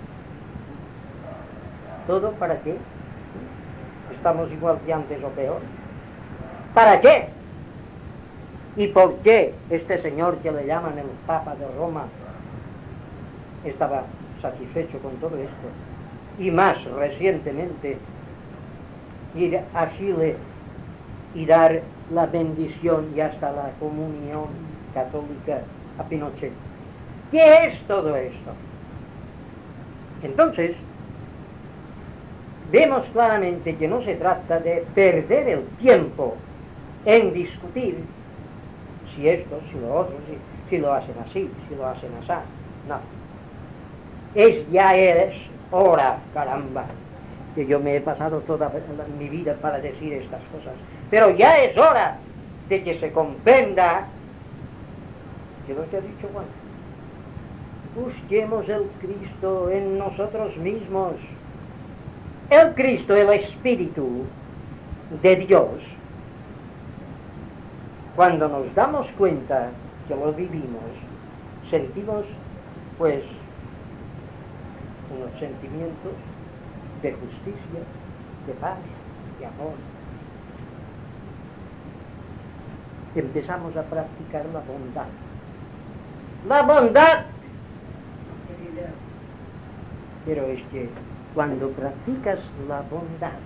¿Todo para qué? ¿Estamos igual que antes o peor? ¿Para qué? ¿Y por qué este señor que le llaman el Papa de Roma estaba satisfecho con todo esto? Y más recientemente ir a Chile y dar la bendición y hasta la comunión católica a Pinochet. ¿Qué es todo esto? Entonces, vemos claramente que no se trata de perder el tiempo en discutir si esto, si lo otro, si, si lo hacen así, si lo hacen así. No. Es ya es hora, caramba, que yo me he pasado toda mi vida para decir estas cosas. Pero ya es hora de que se comprenda que lo que ha dicho Juan. Busquemos el Cristo en nosotros mismos. El Cristo, el Espíritu de Dios, cuando nos damos cuenta que lo vivimos, sentimos, pues, unos sentimientos de justicia, de paz, de amor. Empezamos a practicar la bondad. ¡La bondad! Pero es que cuando practicas la bondad,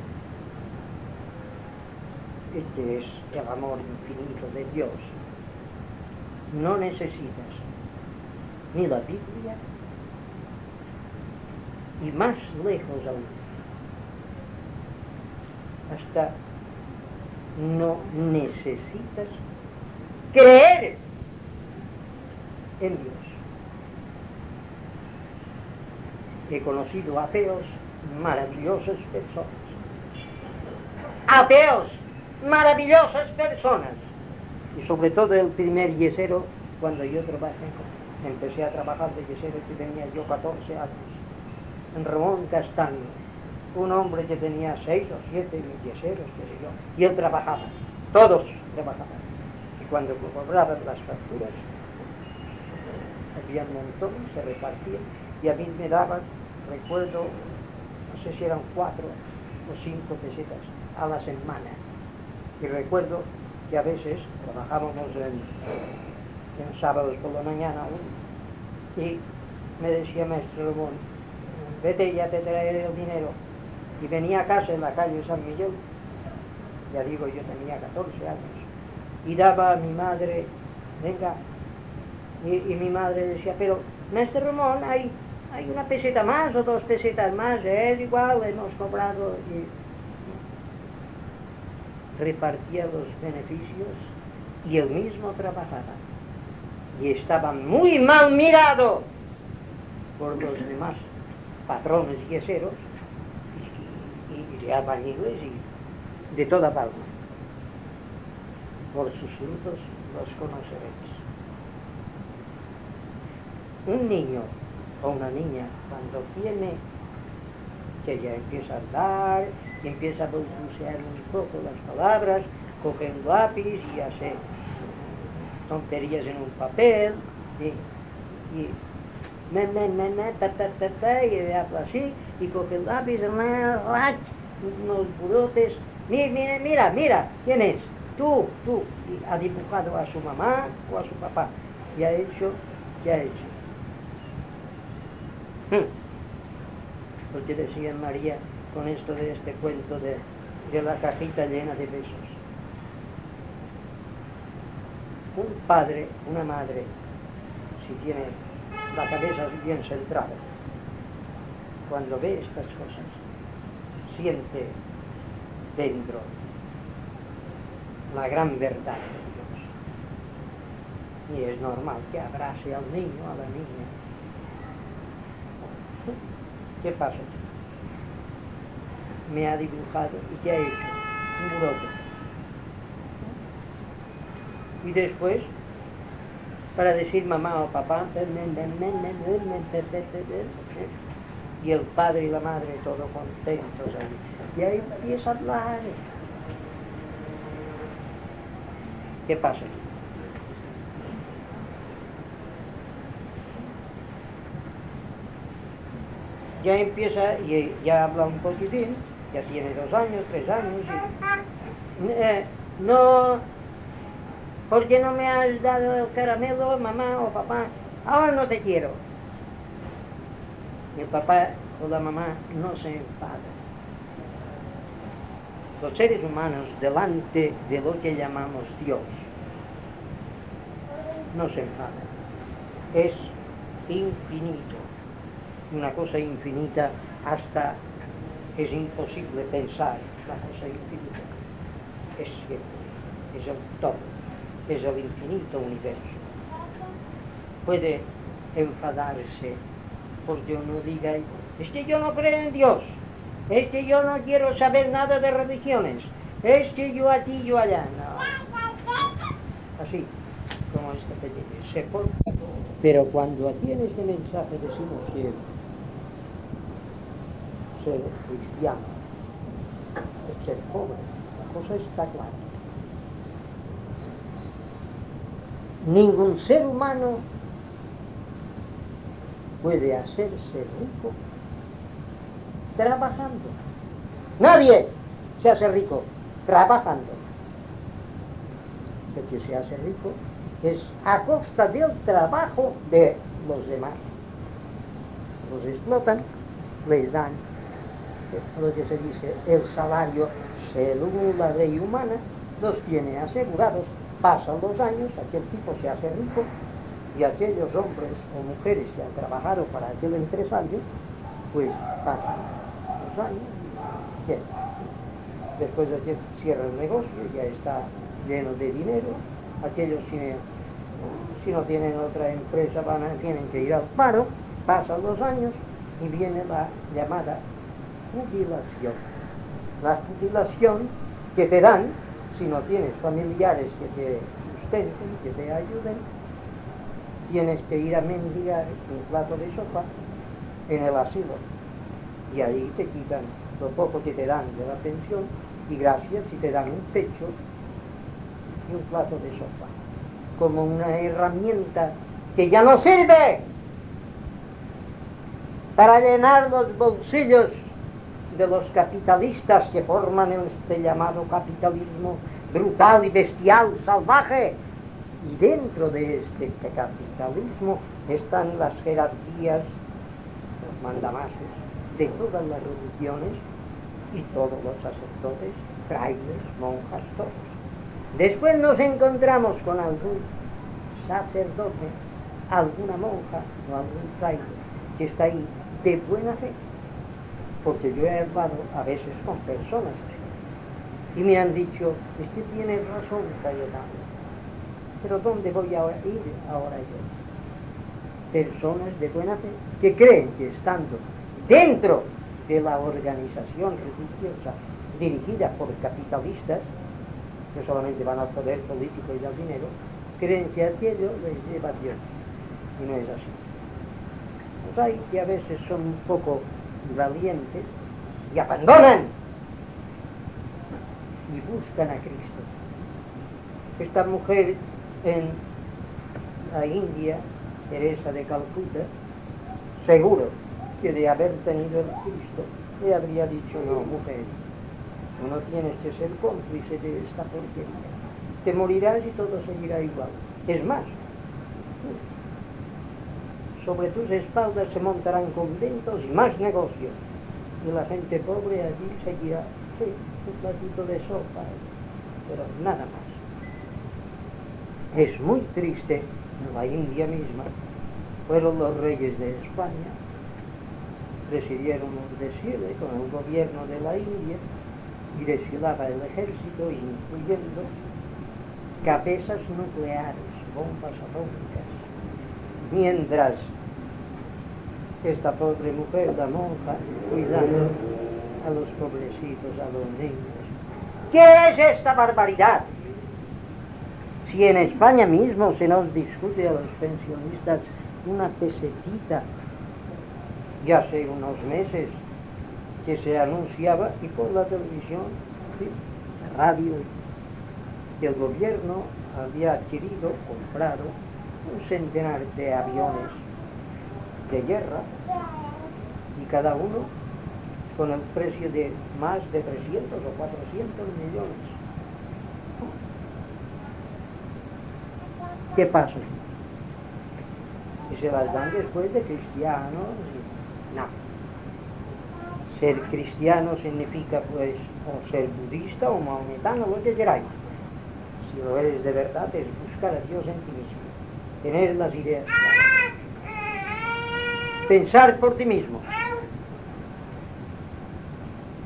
este es el amor infinito de Dios, no necesitas ni la Biblia, y más lejos aún, hasta no necesitas creer en Dios. He conocido ateos, maravillosas personas. Ateos, maravillosas personas. Y sobre todo el primer yesero, cuando yo trabajé, empecé a trabajar de yesero, que tenía yo catorce años, en Ramón Castaño, un hombre que tenía seis o siete yeseros, qué sé yo, y él trabajaba, todos trabajaban. Y cuando cobraban las facturas, había un montón, se repartían, y a mí me daban, recuerdo, no sé si eran cuatro o cinco pesetas a la semana. Y recuerdo que a veces trabajábamos en, en sábados por la mañana aún, y me decía maestro Ramón, vete, ya te traeré el dinero. Y venía a casa en la calle San Miguel, ya digo, yo tenía catorce años, y daba a mi madre, venga, y, y mi madre decía, pero maestro Ramón, hay, hay una peseta más o dos pesetas más, es igual, hemos cobrado. Y repartía los beneficios y él mismo trabajaba. Y estaba muy mal mirado por los demás patrones yeseros y, y de albañiles y de toda Palma. Por sus frutos los conoceréis. Un niño o una niña, cuando tiene, que ya empieza a andar, empieza a balbucear un poco las palabras, coge un lápiz y hace tonterías en un papel, y, y me, me, me, me, ta, ta, ta, ta, y habla así, y coge el lápiz, unos burotes, mira, mira, mira, ¿quién es? Tú, tú, y ha dibujado a su mamá o a su papá, y ha hecho, ¿qué ha hecho? Hmm. Porque decía María, con esto de este cuento de, de la cajita llena de besos. Un padre, una madre, si tiene la cabeza bien centrada, cuando ve estas cosas, siente dentro la gran verdad de Dios. Y es normal que abrace al niño, a la niña. ¿Qué pasa? Me ha dibujado, ¿y qué ha hecho? Un brote. Y después, para decir mamá o papá, y el padre y la madre todos contentos ahí. Y ahí empieza a hablar. ¿Qué pasa? Ya empieza, y ya habla un poquitín, ya tiene dos años, tres años, y, eh, no, ¿por qué no me has dado el caramelo, mamá o papá? Ahora no te quiero. Y el papá o la mamá no se enfadan. Los seres humanos, delante de lo que llamamos Dios, no se enfadan. Es infinito. Una cosa infinita hasta es imposible pensar la cosa infinita. Es siempre, es el todo, es el infinito universo. Puede enfadarse porque uno diga, es que yo no creo en Dios, es que yo no quiero saber nada de religiones, es que yo aquí, yo allá. No. Así, como este pequeño, se pone. Pero cuando aquí en este mensaje decimos que ser cristiano es ser pobre, la cosa está clara. Ningún ser humano puede hacerse rico trabajando. Nadie se hace rico trabajando. El que se hace rico es a costa del trabajo de los demás. Los explotan, les dan lo que se dice el salario según la ley humana, los tiene asegurados. Pasan los años, aquel tipo se hace rico y aquellos hombres o mujeres que han trabajado para aquel empresario, pues pasan los años y bien. Después de que cierra el negocio, ya está lleno de dinero. Aquellos si, si no tienen otra empresa van a, tienen que ir al paro. Pasan los años y viene la llamada jubilación. La jubilación que te dan si no tienes familiares que te sustenten, que te ayuden, tienes que ir a mendigar un plato de sopa en el asilo. Y ahí te quitan lo poco que te dan de la pensión y gracias si te dan un techo y un plato de sopa. Como una herramienta que ya no sirve para llenar los bolsillos de los capitalistas que forman este llamado capitalismo brutal y bestial, salvaje. Y dentro de este capitalismo están las jerarquías, los mandamases de todas las religiones y todos los sacerdotes, frailes, monjas, todos. Después nos encontramos con algún sacerdote, alguna monja o algún fraile que está ahí de buena fe. Porque yo he hablado a veces con personas así y me han dicho, es que tienes razón, Cayetano, pero ¿dónde voy a ir ahora yo? Personas de buena fe que creen que estando dentro de la organización religiosa dirigida por capitalistas, que solamente van al poder político y al dinero, creen que aquello les lleva a Dios, y no es así. Pues hay que a veces son un poco valientes y abandonan y buscan a Cristo. Esta mujer en la India, Teresa de Calcuta, seguro que de haber tenido el Cristo le habría dicho, no, mujer, tú no tienes que ser cómplice de esta porquería, te morirás y todo seguirá igual. Es más, sobre tus espaldas se montarán conventos y más negocios. Y la gente pobre allí seguirá, sí, un platito de sopa, pero nada más. Es muy triste, en la India misma, fueron los reyes de España, presidieron un desfile con el gobierno de la India y desfilaba el ejército, incluyendo cabezas nucleares, bombas atómicas. Mientras esta pobre mujer, la monja, cuidando a los pobrecitos, a los niños. ¿Qué es esta barbaridad? Si en España mismo se nos discute a los pensionistas una pesetita, ya hace unos meses que se anunciaba, y por la televisión, ¿sí?, la radio, que el gobierno había adquirido, comprado, un centenar de aviones de guerra, y cada uno con el precio de más de trescientos o cuatrocientos millones. ¿Qué pasa? Y se las dan después de cristianos. No. Ser cristiano significa, pues, o ser budista o maometano, lo que queráis. Si lo eres de verdad, es buscar a Dios en ti mismo, tener las ideas claras, pensar por ti mismo.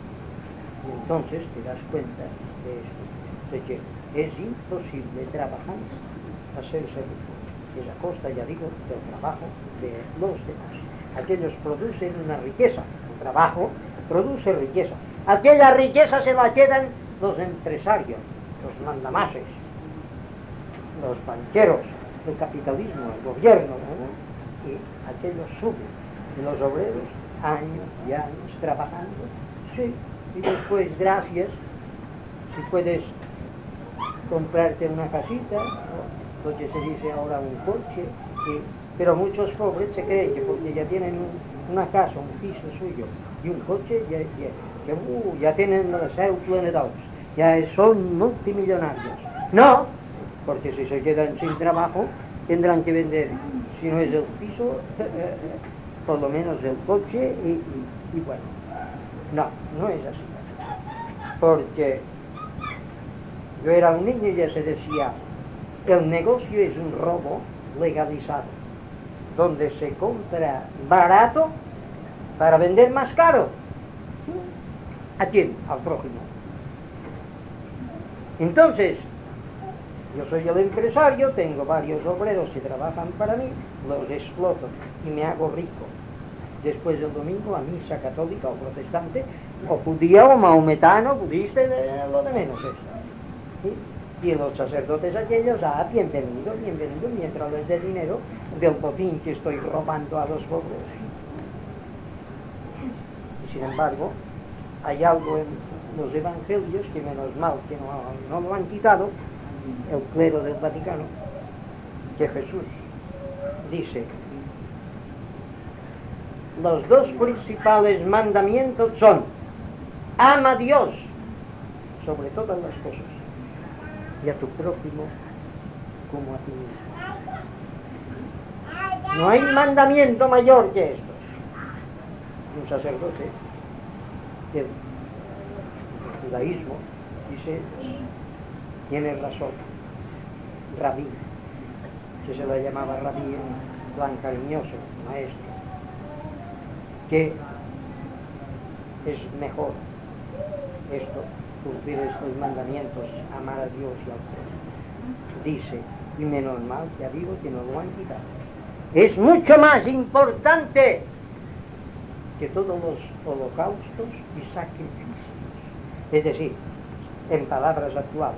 Entonces te das cuenta de esto, de que es imposible trabajar a hacerse rico. Es a costa, ya digo, del trabajo de los demás. Aquellos producen una riqueza, el trabajo produce riqueza. Aquella riqueza se la quedan los empresarios, los mandamases, los banqueros, el capitalismo, el gobierno, ¿no? Y aquellos suben. Y los obreros, años y años trabajando, sí, y después, gracias, si puedes comprarte una casita, ¿no? Lo que se dice ahora un coche, y, pero muchos pobres se creen que porque ya tienen un, una casa, un piso suyo y un coche, ya, ya, ya, uh, ya tienen los autoempleados, ya son multimillonarios. No, porque si se quedan sin trabajo, tendrán que vender, si no es el piso, eh, por lo menos el coche y, y, y bueno. No, no es así. Porque yo era un niño y ya se decía, el negocio es un robo legalizado, donde se compra barato para vender más caro. ¿A quién? Al prójimo. Entonces, yo soy el empresario, tengo varios obreros que trabajan para mí, los exploto y me hago rico. Después del domingo a misa católica o protestante, o judía o maometano, budista, lo de menos esto. ¿Sí? Y los sacerdotes aquellos, ah, bienvenido, bienvenido, mientras les dé dinero del botín que estoy robando a los pobres. Y sin embargo, hay algo en los evangelios que menos mal que no, no lo han quitado, el clero del Vaticano, que Jesús dice: los dos principales mandamientos son: ama a Dios sobre todas las cosas y a tu prójimo como a ti mismo. No hay mandamiento mayor que estos. Un sacerdote del judaísmo dice, tiene razón, rabí, que se la llamaba rabí en plan cariñoso, maestro, que es mejor esto, cumplir estos mandamientos, amar a Dios y al prójimo. Dice, y menos mal que ha habido que no lo han quitado. Es mucho más importante que todos los holocaustos y sacrificios. Es decir, en palabras actuales,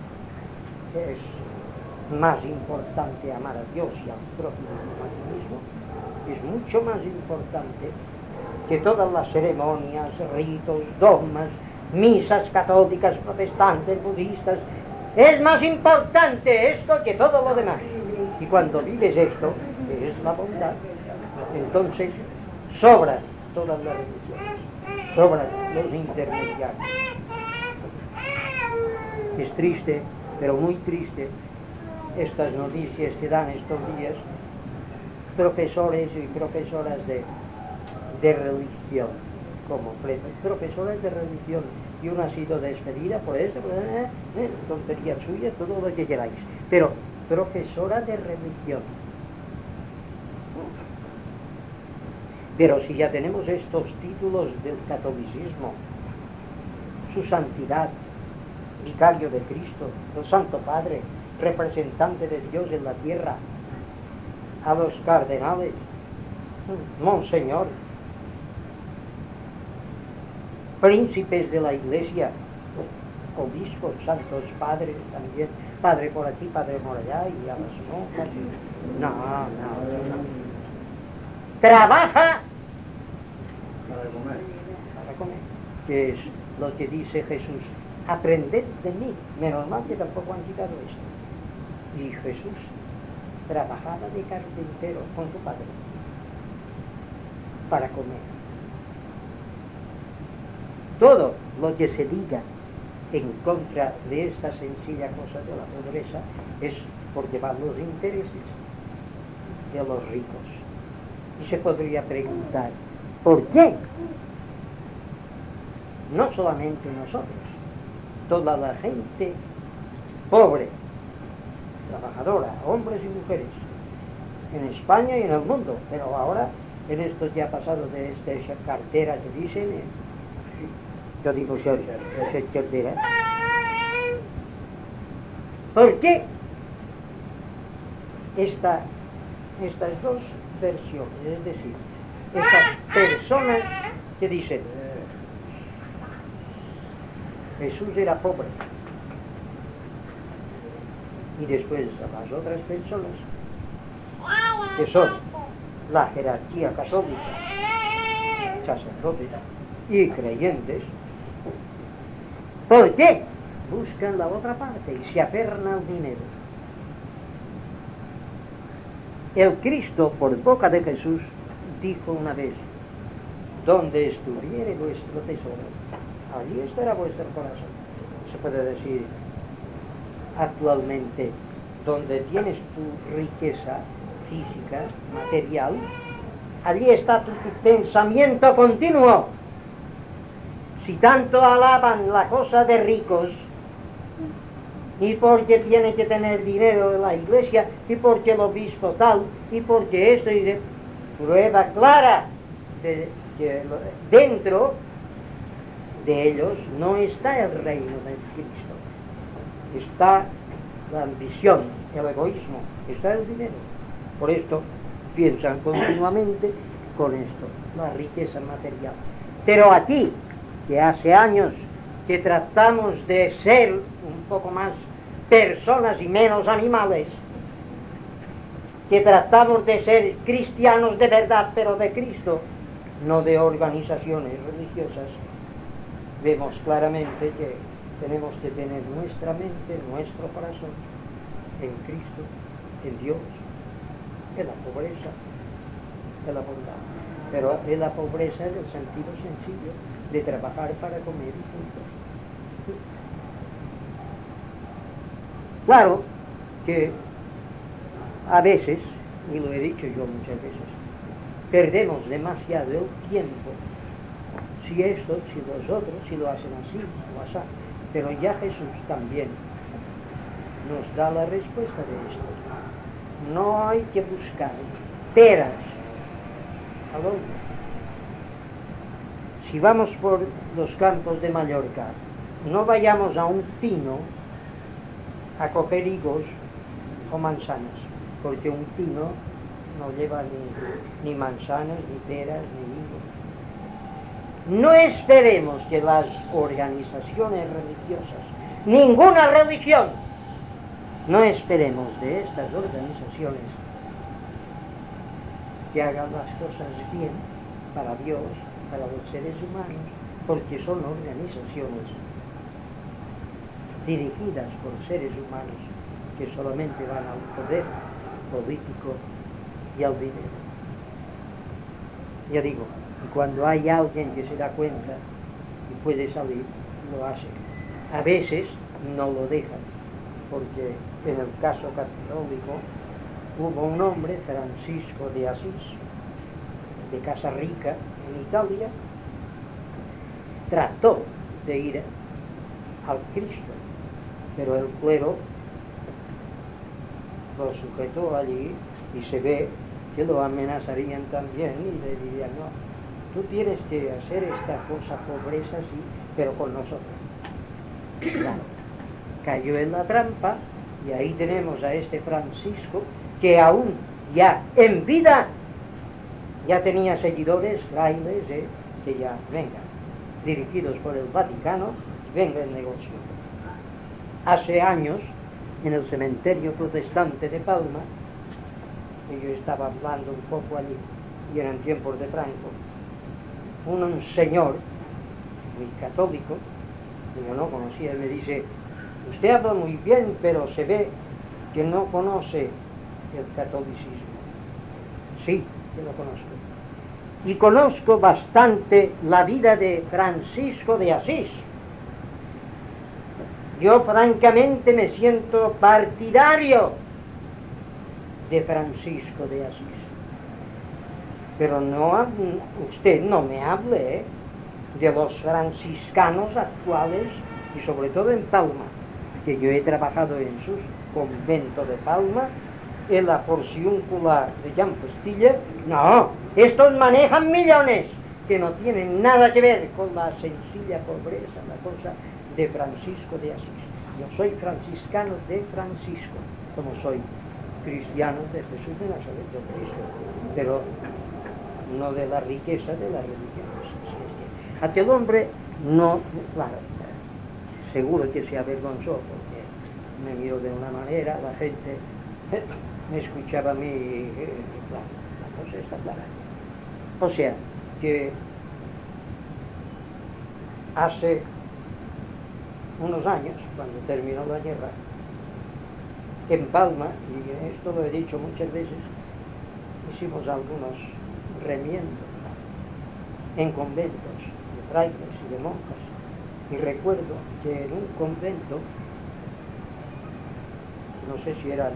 es más importante amar a Dios y al prójimo como a ti mismo, es mucho más importante que todas las ceremonias, ritos, dogmas, misas católicas, protestantes, budistas. Es más importante esto que todo lo demás. Y cuando vives esto, que es la bondad, entonces sobran todas las religiones, sobran los intermediarios. Es triste, pero muy triste, estas noticias que dan estos días profesores y profesoras de, de religión, como profesoras de religión, y una ha sido despedida por esto, por, eh, eh, tonterías suyas, todo lo que queráis, pero profesora de religión. Pero si ya tenemos estos títulos del catolicismo, su santidad, vicario de Cristo, el Santo Padre, representante de Dios en la tierra, a los cardenales, monseñor, príncipes de la Iglesia, obispos, santos padres también, padre por aquí, padre por allá, y a las monjas. No, no, no. Trabaja Para comer. para comer, que es lo que dice Jesús: aprended de mí. Menos mal que tampoco han quitado esto. Y Jesús trabajaba de carpintero con su padre para comer. Todo lo que se diga en contra de esta sencilla cosa de la pobreza es porque van los intereses de los ricos. Y se podría preguntar, ¿por qué? No solamente nosotros, toda la gente pobre, trabajadora, hombres y mujeres, en España y en el mundo, pero ahora en esto ya ha pasado de esta cartera que dicen, Yo digo ser, ser certera. ¿Por qué esta, estas dos versiones, es decir, estas personas que dicen Jesús era pobre, y después a las otras personas que son la jerarquía católica, sacerdotes y creyentes, ¿por qué buscan la otra parte y se aferran al dinero? El Cristo, por boca de Jesús, dijo una vez: donde estuviere vuestro tesoro, allí estará vuestro corazón. Se puede decir actualmente, donde tienes tu riqueza física, material, allí está tu pensamiento continuo. Si tanto alaban la cosa de ricos, y porque tiene que tener dinero en la iglesia, y porque el obispo tal, y porque esto, y de prueba clara de que dentro de ellos no está el reino de Cristo, está la ambición, el egoísmo, está el dinero. Por esto piensan continuamente con esto, la riqueza material. Pero aquí, que hace años que tratamos de ser un poco más personas y menos animales, que tratamos de ser cristianos de verdad, pero de Cristo, no de organizaciones religiosas, vemos claramente que tenemos que tener nuestra mente, nuestro corazón en Cristo, en Dios, en la pobreza, en la bondad, pero en la pobreza en el sentido sencillo de trabajar para comer y punto. Claro que a veces, y lo he dicho yo muchas veces, perdemos demasiado el tiempo. Si esto, si los otros, si lo hacen así o así, pero ya Jesús también nos da la respuesta de esto. No hay que buscar peras al olmo. Si vamos por los campos de Mallorca, no vayamos a un pino a coger higos o manzanas, porque un pino no lleva ni, ni manzanas, ni peras, ni higos. No esperemos que las organizaciones religiosas, ninguna religión, no esperemos de estas organizaciones que hagan las cosas bien para Dios, para los seres humanos, porque son organizaciones dirigidas por seres humanos que solamente van al poder político y al dinero. Ya digo, y cuando hay alguien que se da cuenta y puede salir, lo hace. A veces no lo dejan, porque en el caso católico hubo un hombre, Francisco de Asís, de Casa Rica, en Italia, trató de ir al Cristo, pero el clero lo sujetó allí y se ve que lo amenazarían también y le dirían: no, tú tienes que hacer esta cosa, pobreza, sí, pero con nosotros. Claro, cayó en la trampa y ahí tenemos a este Francisco que aún ya en vida ya tenía seguidores, frailes, eh, que ya vengan, dirigidos por el Vaticano, venga el negocio. Hace años, en el cementerio protestante de Palma, que yo estaba hablando un poco allí, y eran tiempos de Franco, un señor muy católico, que yo no conocía, me dice: usted habla muy bien, pero se ve que no conoce el catolicismo. Sí, que lo conozco. Y conozco bastante la vida de Francisco de Asís. Yo francamente me siento partidario de Francisco de Asís. Pero no, usted no me hable ¿eh? de los franciscanos actuales, y sobre todo en Palma, que yo he trabajado en su convento de Palma, en la porciúncula de Llampostilla. No, estos manejan millones, que no tienen nada que ver con la sencilla pobreza, la cosa de Francisco de Asís. Yo soy franciscano de Francisco, como soy cristiano de Jesús de Nazaret, de Cristo, pero no de la riqueza de las religiones. Así es que aquel hombre no, claro, seguro que se avergonzó, porque me miró de una manera, la gente eh, me escuchaba a mí, eh, claro, la cosa está clara. O sea, que hace unos años, cuando terminó la guerra, en Palma, y esto lo he dicho muchas veces, hicimos algunos remiendos en conventos de frailes y de monjas, y recuerdo que en un convento, no sé si eran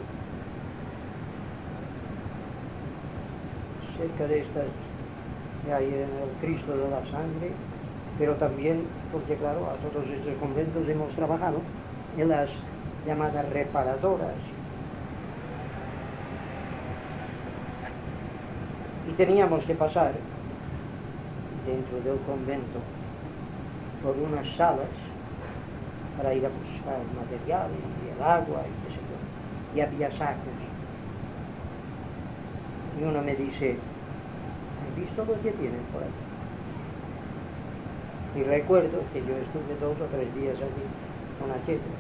cerca de estas que hay en el Cristo de la Sangre, pero también, porque claro, a todos estos conventos hemos trabajado en las llamadas reparadoras. Y teníamos que pasar dentro del convento por unas salas para ir a buscar material y el agua y qué sé yo. Y había sacos. Y uno me dice, ¿has visto lo que tienen por aquí? Y recuerdo que yo estuve dos o tres días allí con aquellos.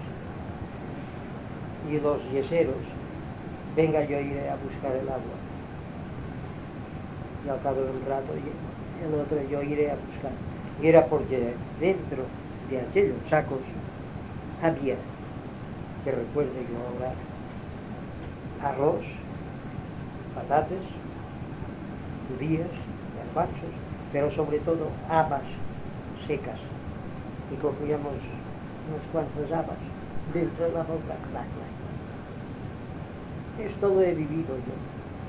Y los yeseros, venga, yo iré a buscar el agua. Y al cabo de un rato, el otro, yo iré a buscar. Y era porque dentro de aquellos sacos había, que recuerdo yo ahora, arroz, patatas, judías, garbanzos, pero sobre todo habas secas. Y cogíamos unos cuantos habas dentro de la boca. Clac, clac. Esto lo he vivido yo.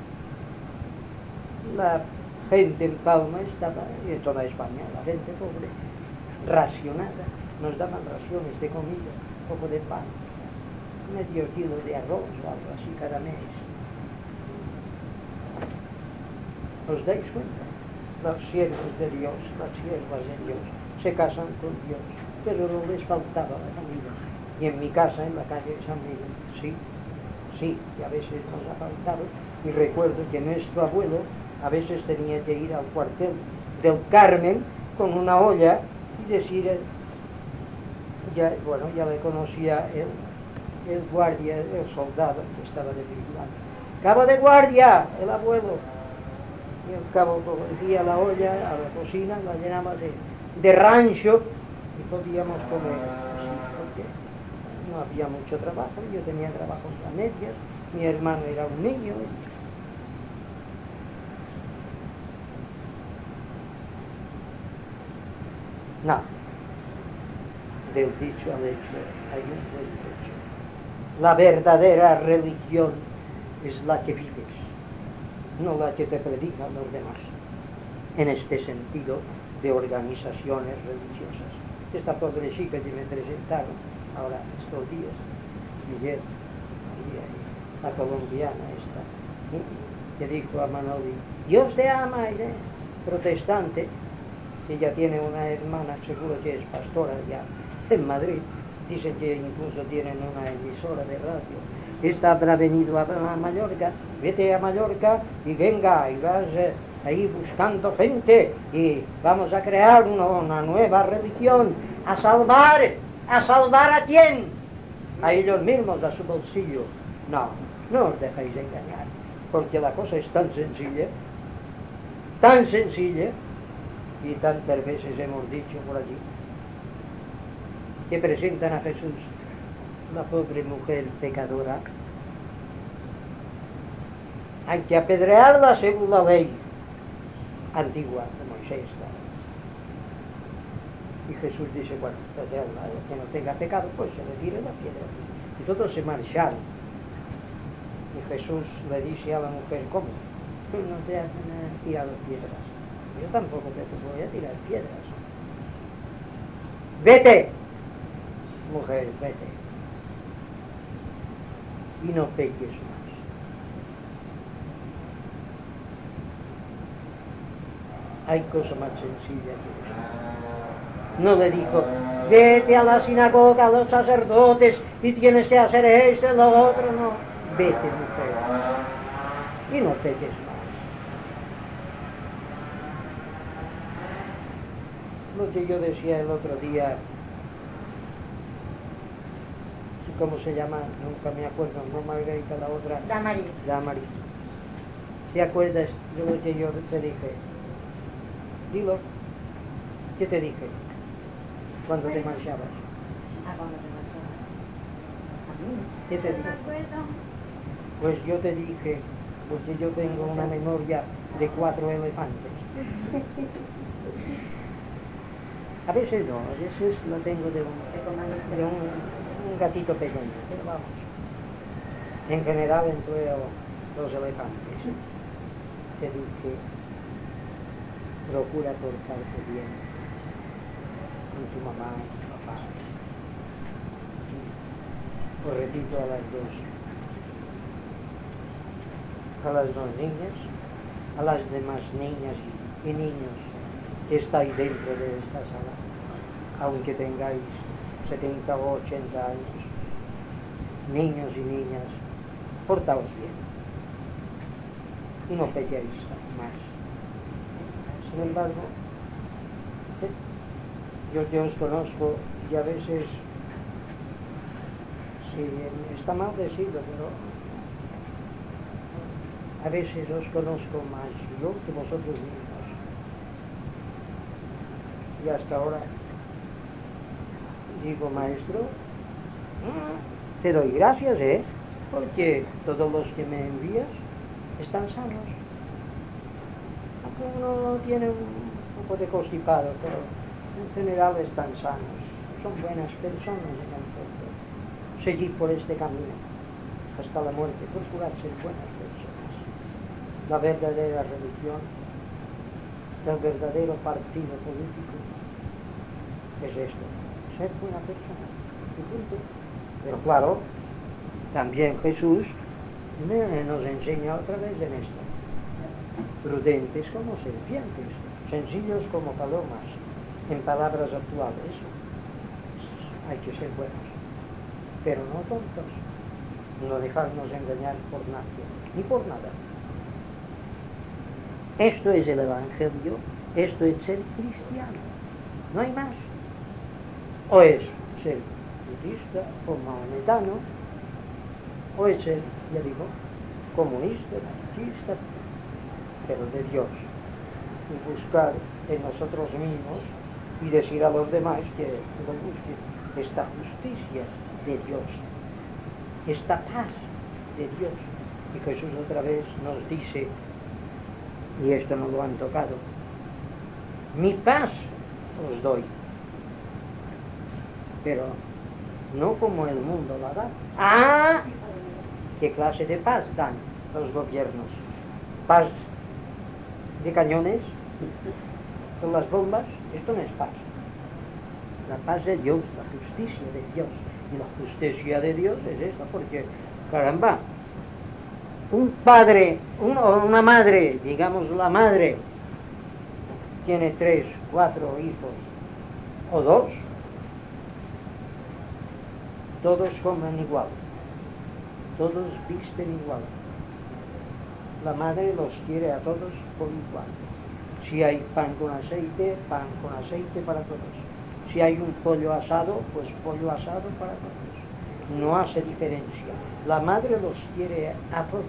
La gente en Palma estaba, y en toda España, la gente pobre, racionada. Nos daban raciones de comida, un poco de pan, medio kilo de arroz o algo así cada mes. ¿Os dais cuenta? Los siervos de Dios, las siervas de Dios, se casan con Dios, pero no les faltaba la comida. Y en mi casa, en la calle de San Miguel, sí, sí, y a veces nos ha faltado. Y recuerdo que nuestro abuelo a veces tenía que ir al cuartel del Carmen con una olla y decir, ya, bueno, ya le conocía el, el guardia, el soldado que estaba de vigilante. ¡Cabo de guardia! El abuelo. Y el cabo cogía la olla a la cocina, la llenaba de, de rancho y podíamos comer así, porque no había mucho trabajo. Yo tenía trabajos a medias, mi hermano era un niño. No, del dicho al hecho hay un buen trecho. La verdadera religión es la que vives, no la que te predican los demás, en este sentido de organizaciones religiosas. Esta pobre chica que me presentaron ahora estos días, Miguel, la colombiana esta, que dijo a Manoli, Dios te ama, Irene, protestante. Ella tiene una hermana, seguro que es pastora ya en Madrid, dice que incluso tienen una emisora de radio. Esta habrá venido a, a Mallorca, vete a Mallorca y venga, y vas eh, ahí buscando gente y vamos a crear una, una nueva religión, a salvar, ¿a salvar a quién? A ellos mismos, a su bolsillo. No, no os dejéis engañar, porque la cosa es tan sencilla, tan sencilla, y tantas veces hemos dicho por allí, que presentan a Jesús, la pobre mujer pecadora, hay que apedrearla según la ley antigua de Moisés. Y Jesús dice, bueno, apedrearla, el que no tenga pecado, pues se le tire la piedra. Y todos se marcharon. Y Jesús le dice a la mujer, ¿cómo? No te han tirado piedras. Yo tampoco te voy a tirar piedras. Vete, mujer, vete. Y no peques más. hay cosa más sencilla que eso. No le dijo, vete a la sinagoga, a los sacerdotes, y tienes que hacer esto, lo otro, no. Vete, mujer, y no peques más. Lo que yo decía el otro día, ¿cómo se llama? Nunca me acuerdo, no Margarita, la otra. Damaris. Damaris. ¿Te acuerdas de lo que yo te dije? Dilo. ¿Qué te dije? Cuando te marchabas. Ah, cuando te marchabas. A mí. ¿Qué te dije? Pues yo te dije, porque yo tengo una memoria de cuatro elefantes. A veces no, a veces la tengo de un, de un, un gatito pequeño, pero vamos. En general empleo los elefantes. Te dije, procura portarte bien con tu mamá y tu papá. Os repito a las dos. A las dos niñas, a las demás niñas y, y niños que estáis dentro de esta sala, aunque tengáis setenta o ochenta años, niños y niñas, portaos bien y no pequéis más. Sin embargo, ¿sí? yo que os conozco y a veces, sí, está mal decirlo, pero a veces os conozco más yo que vosotros mismos. Y hasta ahora digo, maestro, te doy gracias, ¿eh? Porque todos los que me envías están sanos. Aunque uno tiene un poco de constipado, pero en general están sanos. Son buenas personas en el fondo. Seguid por este camino hasta la muerte, procurad ser buenas personas. La verdadera religión, el verdadero partido político es esto, ser buena persona, y punto. Pero claro, también Jesús nos enseña otra vez en esto: prudentes como serpientes, sencillos como palomas. En palabras actuales, hay que ser buenos, pero no tontos, no dejarnos engañar por nadie, ni por nada. Esto es el Evangelio, esto es ser cristiano, no hay más. O es ser budista o maometano, o es ser, ya digo, comunista, anarquista, pero de Dios. Y buscar en nosotros mismos y decir a los demás que lo busquen esta justicia de Dios, esta paz de Dios. Y Jesús otra vez nos dice, y esto no lo han tocado, mi paz os doy, pero no como el mundo la da. ¡Ah! ¿Qué clase de paz dan los gobiernos? ¿Paz de cañones? ¿Con las bombas? Esto no es paz. La paz de Dios, la justicia de Dios. Y la justicia de Dios es esta, porque, caramba, un padre, un, o una madre, digamos la madre, tiene tres, cuatro hijos, o dos, todos comen igual, todos visten igual. La madre los quiere a todos por igual. Si hay pan con aceite, pan con aceite para todos. Si hay un pollo asado, pues pollo asado para todos. No hace diferencia. La madre los quiere a todos.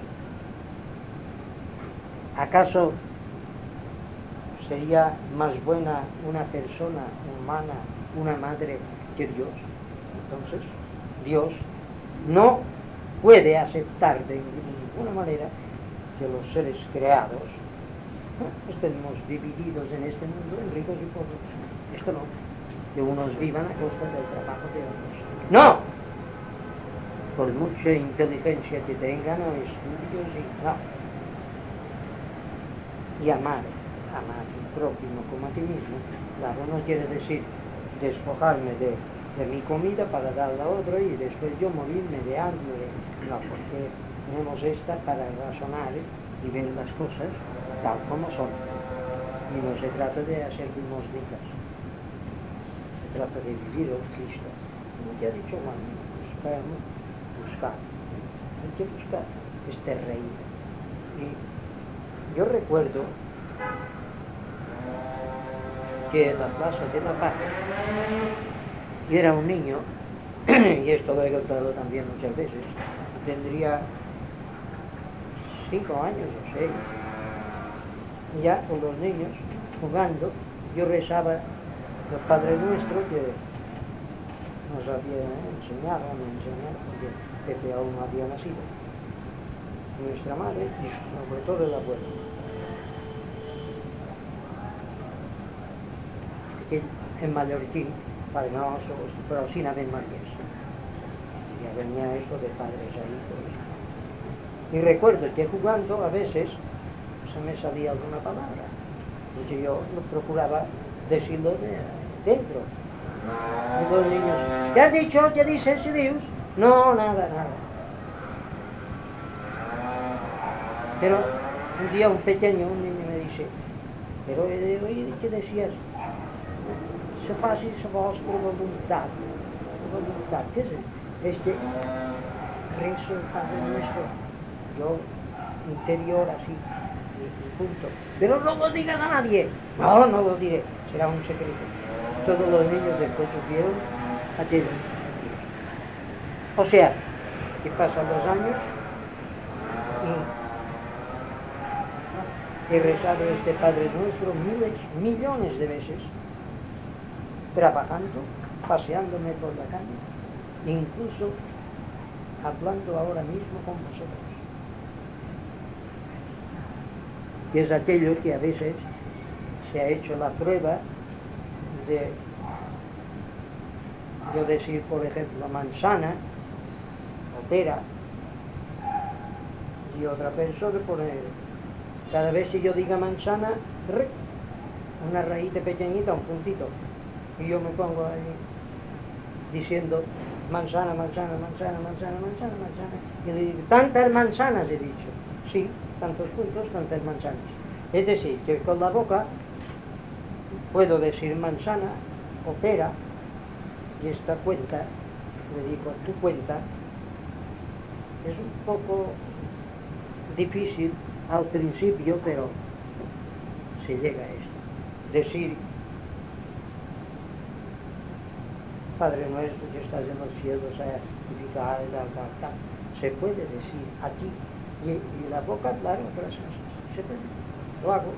¿Acaso sería más buena una persona humana, una madre, que Dios? Entonces, Dios no puede aceptar de ninguna manera que los seres creados estemos divididos en este mundo en ricos y pobres. Esto no, que unos vivan a costa del trabajo de otros. ¡No! Por mucha inteligencia que tengan o estudios y no. Y amar, amar al prójimo como a ti mismo, claro, no quiere decir despojarme de, de mi comida para darla a otro y después yo morirme de hambre. No, porque tenemos esta para razonar y ver las cosas tal como son. Y no se trata de hacer limosnitas, se trata de vivir el Cristo. Como ya he dicho, bueno, buscamos, buscar, hay que buscar este reino. Y yo recuerdo que en la Plaza de la Paz y era un niño, y esto lo he contado también muchas veces, tendría cinco años o seis, ya con los niños jugando, yo rezaba el Padre Nuestro que nos había enseñado, me enseñado, porque Pepe aún no había nacido, nuestra madre y sobre todo el abuelo. Que en mallorquín, Padre Nuestro, pero sin haber Marías. Ya venía eso de padres ahí. Pues. Y recuerdo que jugando a veces se me salía alguna palabra, porque yo lo procuraba decirlo de dentro. Y los niños, ¿qué has dicho? ¿Qué dices, Dios? No, nada, nada. Pero un día un pequeño, un niño me dice, pero oye, ¿qué decías? Se faz isso vos por voluntad. Por voluntad. ¿Qué es eso? Es que rezo el Padre Nuestro, yo interior así, y, y punto. Pero no lo digas a nadie. No, no lo diré, será un secreto. Todos los niños después supieron aquello. O sea, que pasan los años y he rezado este Padre Nuestro miles, millones de veces, trabajando, paseándome por la calle, incluso hablando ahora mismo con vosotros. Que es aquello que a veces se ha hecho la prueba de yo decir, por ejemplo, manzana o pera, y otra persona pone, cada vez que yo diga manzana, una raíz pequeñita, un puntito, y yo me pongo ahí diciendo manzana, manzana, manzana, manzana, manzana, manzana, y le digo, tantas manzanas he dicho, sí, tantos puntos, tantas manzanas. Es decir, que con la boca puedo decir manzana o pera, y esta cuenta, le digo, tu cuenta, es un poco difícil al principio, pero se llega a esto. Decir, Padre Nuestro que estás en los cielos, sea santificado, tal, tal, tal. Se puede decir aquí, y, y la boca, claro, otras cosas. Se puede, lo hago.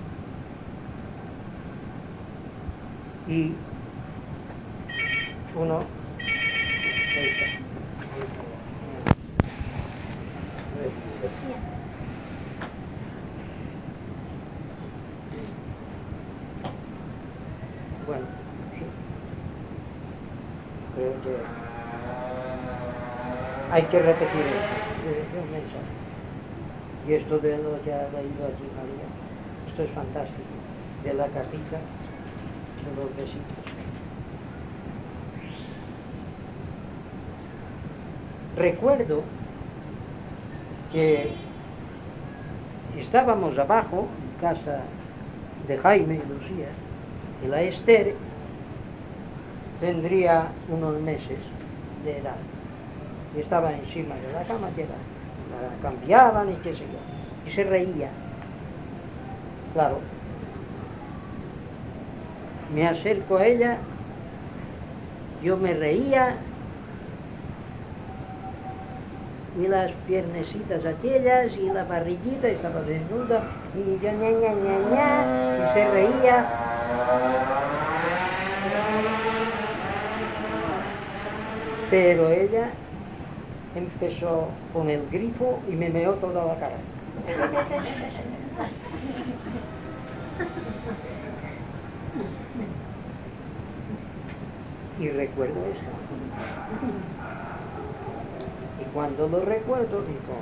Y uno, ahí está. Bueno, sí. Creo que hay que repetir esto, es un mensaje. Y esto de lo que ha leído aquí María, esto es fantástico, de la cajita, de los besitos. Recuerdo que estábamos abajo, en casa de Jaime y Lucía, y la Esther tendría unos meses de edad. Y estaba encima de la cama, que la, la cambiaban y qué sé yo. Y se reía. Claro. Me acerco a ella, yo me reía, y las piernecitas aquellas, y la barriguita estaba desnuda, y yo ña, ña, ña, ña, y se reía. Pero ella empezó con el grifo y me meó toda la cara. Y recuerdo esto. Y cuando lo recuerdo digo,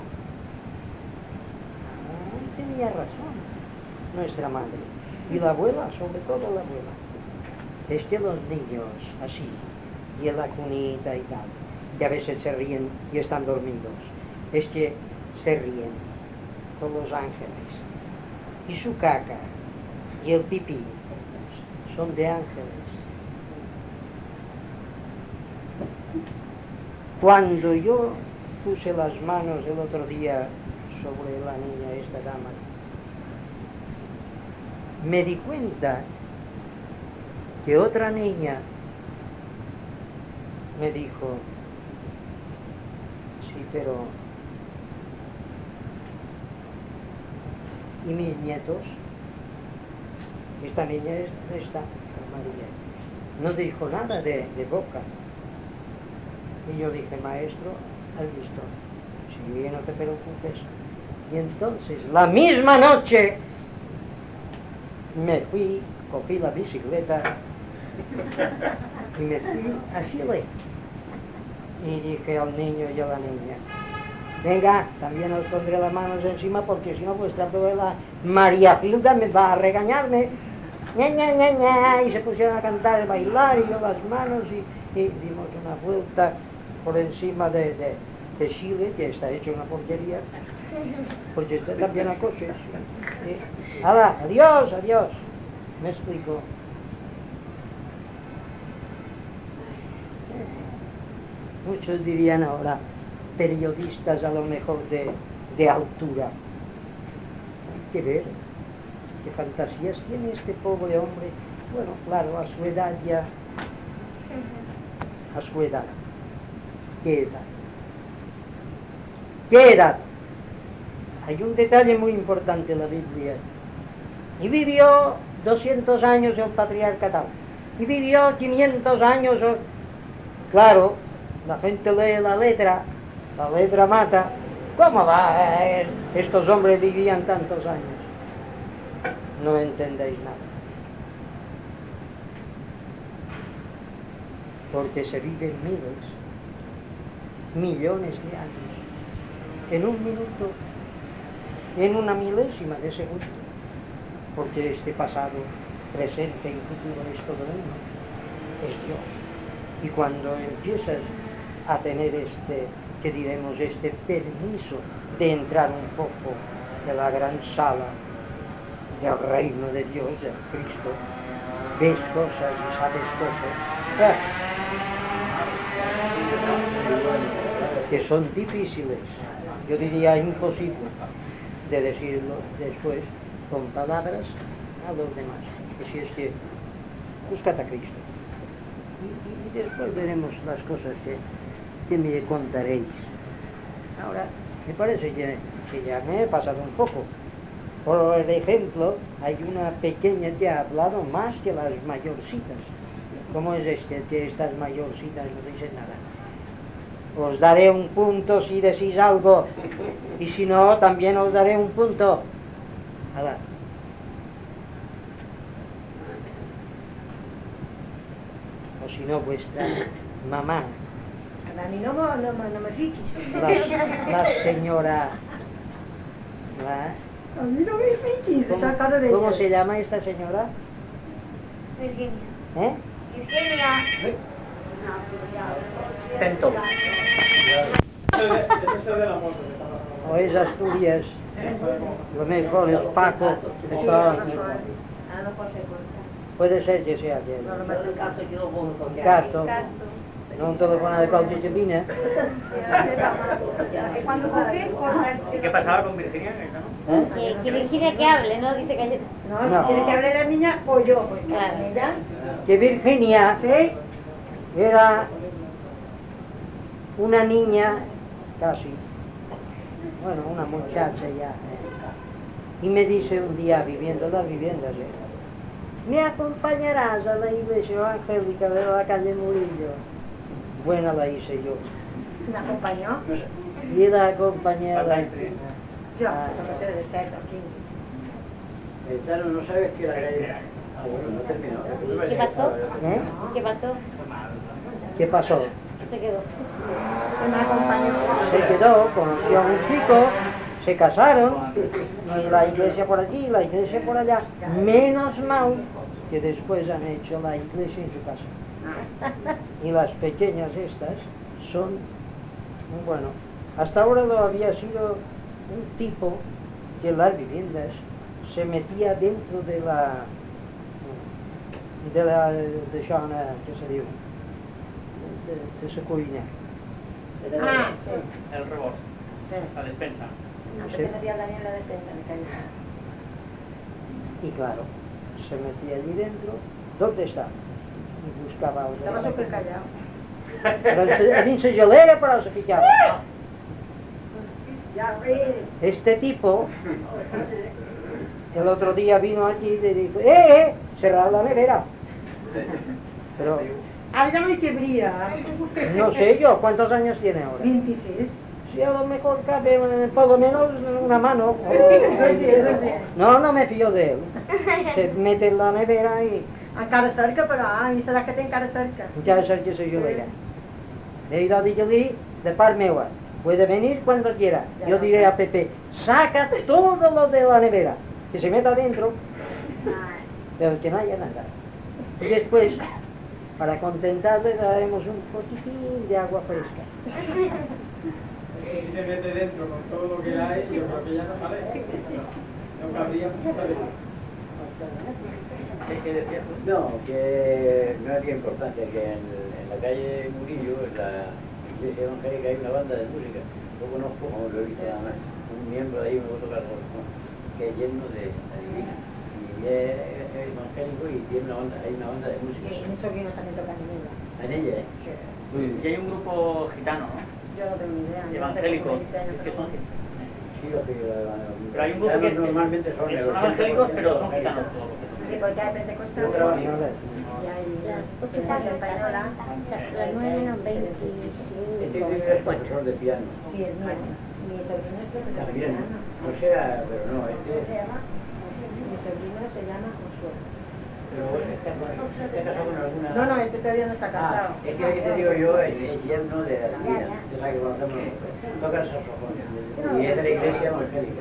ah, tenía razón nuestra madre. Y la abuela, sobre todo la abuela. Es que los niños así, y en la cunita y tal, que a veces se ríen y están dormidos, es que se ríen con los ángeles. Y su caca y el pipí son de ángeles. Cuando yo puse las manos el otro día sobre la niña, esta dama, me di cuenta que otra niña me dijo, sí, pero ¿y mis nietos? Esta niña es esta, María. No dijo nada de, de boca. Y yo dije, maestro, ¿has visto? Sí, no te preocupes. Y entonces, la misma noche, me fui, cogí la bicicleta y me fui a Chile. Y dije al niño y a la niña, venga, también os pondré las manos encima porque si no vuestra abuela María Hilda me va a regañarme. Ña, ña, ña, ña. Y se pusieron a cantar y bailar y yo las manos y, y dimos una vuelta por encima de, de, de Chile, que está hecho una porquería, porque está también a coches. Y, ¡hala! Adiós, adiós. Me explico. Muchos dirían ahora, periodistas a lo mejor de, de altura. Hay que ver qué fantasías tiene este pobre hombre. Bueno, claro, a su edad ya, a su edad. ¿Qué edad? ¿Qué edad? Hay un detalle muy importante en la Biblia. Y vivió doscientos años el patriarca tal. Y vivió quinientos años. Claro, la gente lee la letra, la letra mata. ¿Cómo va? Estos hombres vivían tantos años. No entendéis nada. Porque se viven miles, millones de años, en un minuto, en una milésima de segundo, porque este pasado, presente y futuro es todo uno, es yo. Y cuando empiezas a tener este, que diremos, este permiso de entrar un poco en la gran sala del reino de Dios, de Cristo, ves cosas y sabes cosas, ah, que son difíciles, yo diría imposible de decirlo después con palabras a los demás. Así es que buscad a Cristo y, y después veremos las cosas que, que me contaréis. Ahora, me parece que, que ya me he pasado un poco. Por ejemplo, hay una pequeña que ha hablado más que las mayorcitas. ¿Cómo es este, que estas mayorcitas no dicen nada? Os daré un punto si decís algo, y si no, también os daré un punto. Hala. O si no, vuestra mamá. A mí no, no, no, no me fiquis. La, la señora... La, a mí no me fiquis, esa cara de... ¿Cómo se llama esta señora? Virginia. ¿Eh? Virginia. Tento. O es Asturias, lo mejor es Paco, está... Puede ser que sea que... Castro, non telefona de qualche xapina. Cuando coges, cortas. ¿Y qué pasaba con Virginia? ¿No? ¿Eh? Que, que Virginia que hable, ¿no? Dice que... No, No. tiene que hablar la niña o yo, porque Claro. ella... Que Virginia Sí, era una niña, casi, bueno, una muchacha ya, eh, y me dice un día, viviendo las viviendas, eh, ¿me acompañarás a la iglesia evangélica de la calle Murillo? Buena la hice yo. me acompañó. Y la acompañé a la... Yo, no sé de ser aquí. Claro, no sabes que la calle... Ah, bueno, no terminó. ¿Qué pasó? ¿Eh? ¿Qué pasó? ¿Qué pasó? Se quedó. Que me acompañó. Se quedó, conoció a un chico, se casaron, y la iglesia por aquí, la iglesia por allá. Menos mal que después han hecho la iglesia en su casa. Y las pequeñas estas son, bueno, hasta ahora lo había sido un tipo que en las viviendas se metía dentro de la de la de Shana, que se diu, de, de esa cuina. Ah, sí. El rebost, Sí. la despensa. Antes Sí. se metía también en la defensa, me caí. Y claro, se metía allí dentro. ¿Dónde está? Y buscaba els Estaba súper callado. Però en sa gelera, però se ficava. Ya ves. Este tipo, el otro día vino aquí y le dijo, ¡eh, eh! Cerrar la nevera. Pero Háblame que brilla. no sé yo, ¿cuántos años tiene ahora? veintiséis. Si a lo mejor cabe eh, por lo menos una mano. o- No, no me fío de él. Se mete en la nevera y Encara cerca, però, ah, a mi serà que té encara cerca. ya es el que se gelera. He ido a dir de par meua. Puede venir cuando quiera. Yo diré a Pepe, saca todo lo de la nevera, que se meta adentro, pero que no haya nada. Y después, para contentarle, daremos un poquitín de agua fresca. Si se mete dentro con todo lo que hay, yo creo que ya no sale. No cabría mucho salir. ¿Qué, qué decías tú? No, que no había importancia, que en, en la calle Murillo, en la iglesia evangélica, hay una banda de música. Yo conozco, como lo he visto nada más, un miembro de ahí, me voy a tocar ¿no? que es lleno de la divina. Y es, es evangélico y tiene una banda, hay una banda de música. Sí, mis sobrinos también tocan en ella. En ella, ¿eh? Sí. Y hay un grupo gitano, ¿no? Yo no tengo ni idea. yo Evangélico, tengo veinte años, que son, Sí, lo que pero hay un grupo que, es- normalmente son, que son evangélicos, pero son gitanos todos. Sí, porque hay pentecostales Yo trabajo. y hay Las ocho la pasan española. las nueve menos Este veinticinco. tiene es profesor de piano. Sí, es mío. Mi sobrino es profesor de También. piano. O sea, pero no, este... Mi sobrino se llama Josué. Pero bueno, está, con- está casado con alguna... No, no, este todavía no está casado. Ah, es que aquí te digo yo, el, el yerno de la divina, esa que conocemos nosotros, toca el saxofón. Y es de la iglesia evangélica.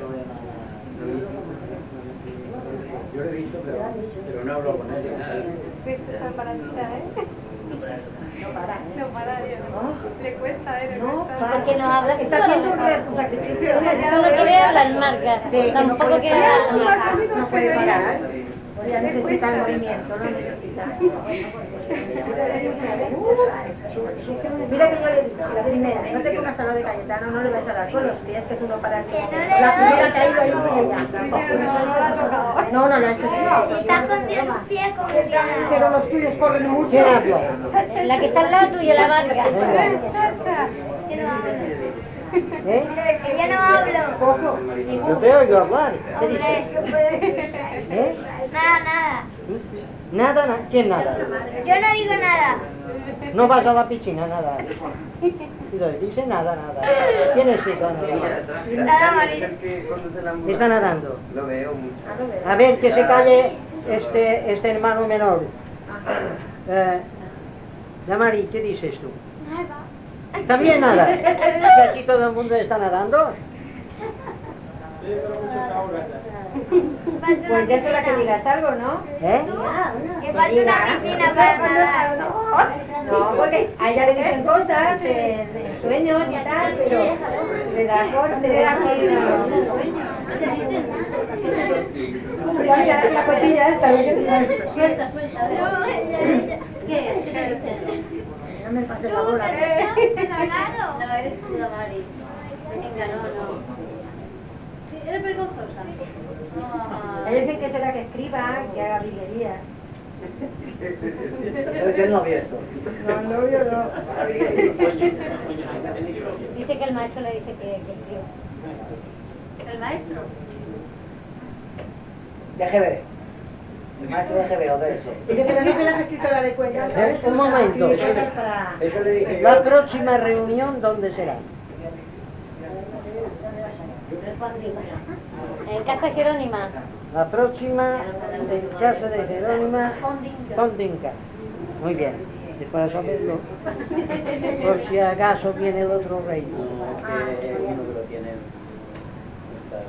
Yo lo he visto, pero, pero no hablo con él. ni nada. Cristo está paradita, ¿eh? No para, ¿eh? No para, yo no. Le cuesta, ¿eh? Le No, cuesta. para. ¿Por qué no hablas? Está haciendo un, re- un sacrificio. Solo quiere hablar, Marga. De que no Tampoco puede quiere parar. hablar. No puede parar. Ya necesita el movimiento, no necesita. Mira que yo le dije, la primera, no te pongas a lo de Cayetano, no le vas a dar con los pies que tú no paras. La primera que ha ido ahí fue ella. Pero no, no la ha tocado. No, no lo ha hecho tú. Está con sus pies como Pero los tuyos corren mucho. ¿Quién habla? la que está al lado tuyo, la Marga. Chacha. Que no habla. ¿Eh? Que ya no hablo. Poco. Yo te oigo hablar. ¿Qué dices? Hombre. ¿Eh? Nada, nada. Nada, nada. ¿Quién nada? Yo no digo nada. No vas a la piscina, nada. Y lo dice nada, nada. ¿Quién es esa? Nada, María. que conduce la ambulancia. Está nadando. Lo veo mucho. A ver, que se calle este, este hermano menor. Eh, Damari, ¿qué dices tú? También nada. ¿Que aquí todo el mundo está nadando? Sí, pero mucho se ahoga ya. Pues ya es hora que digas algo, ¿no? ¿Eh? Que falta una piscina para nadar. No, porque a ella le dicen cosas, eh, de sueños y tal, pero le da corte, le da Ya mira la cotilla esta, lo que te sale. Suelta, suelta. No, ella, ella. ¿Qué? No me pases la bola. No, eres tú, Damari. Venga, no, no. ¿Eres vergonzosa? No. Ella dice que será que escriba, que haga virguerías. ¿Sabes que no había esto? No, el novio no. Dice que el maestro le dice que, que escriba. ¿El maestro? De G B. El maestro de G B o de eso. Dice, pero no serás escritora de cuentos. Eh, un momento. Escribe cosas para... Eso le dije yo. La próxima reunión, ¿dónde será? En casa Jerónima. La próxima en casa de Jerónima Condinca. Muy bien, es para saberlo. Por si acaso viene el otro rey. No, que es uno que lo tiene. Está-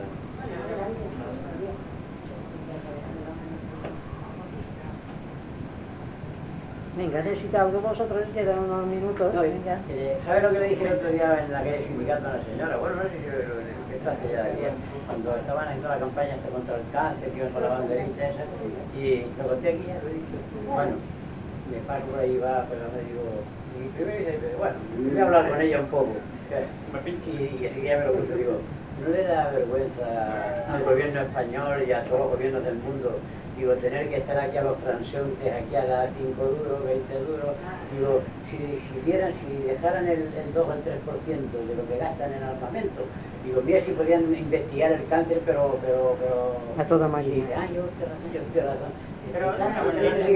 Venga, necesita algo vosotros, quedan unos minutos. No, Venga. eh, ¿sabe lo que le dije el otro día en la calle sindicato a la señora? Bueno, no sé si lo, lo- esto hace ya días, cuando estaban haciendo la campaña hasta contra el cáncer, que iban con la banderita esa, y lo conté aquí, ya lo he dicho. Bueno, me paso por ahí, va, pero me digo, y primero dice, bueno, voy a hablar con ella un poco, y, y así que ya me lo puse, digo, ¿no le da vergüenza al gobierno español y a todos los gobiernos del mundo, digo, tener que estar aquí a los transeúntes, aquí a dar cinco duros, veinte duros, digo, si, si dieran, si dejaran el, el dos o el tres por ciento de lo que gastan en armamento, digo, mira si podían investigar el cáncer, pero, pero, pero... A toda mañana. Y dice, ah, yo usted razón, yo usted razón. Pero, no, no,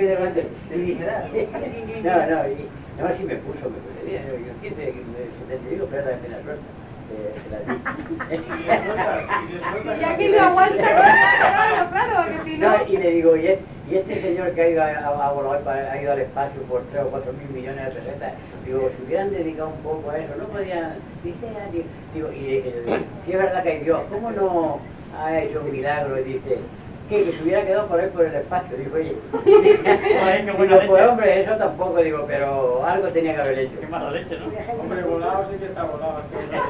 no, y además sí me puso, me puse bien, yo entiendo que te digo, pero era de la suerte. Eh, se la di. Y aquí no aguanta, claro, claro, que si no... No, y le digo, y este, y este señor que ha ido, a, a, a, ha ido al espacio por tres o cuatro mil millones de pesetas, digo, si hubieran dedicado un poco a eso, no podían, dice, digo, y le digo, si es verdad que hay Dios, ¿cómo no ha hecho un milagro? Y dice, ¿qué? Que se hubiera quedado por ahí por el espacio, digo, oye, digo, pues hombre, eso tampoco, digo, pero algo tenía que haber hecho. Qué mala leche, ¿no? Hombre, volado sí que está volado.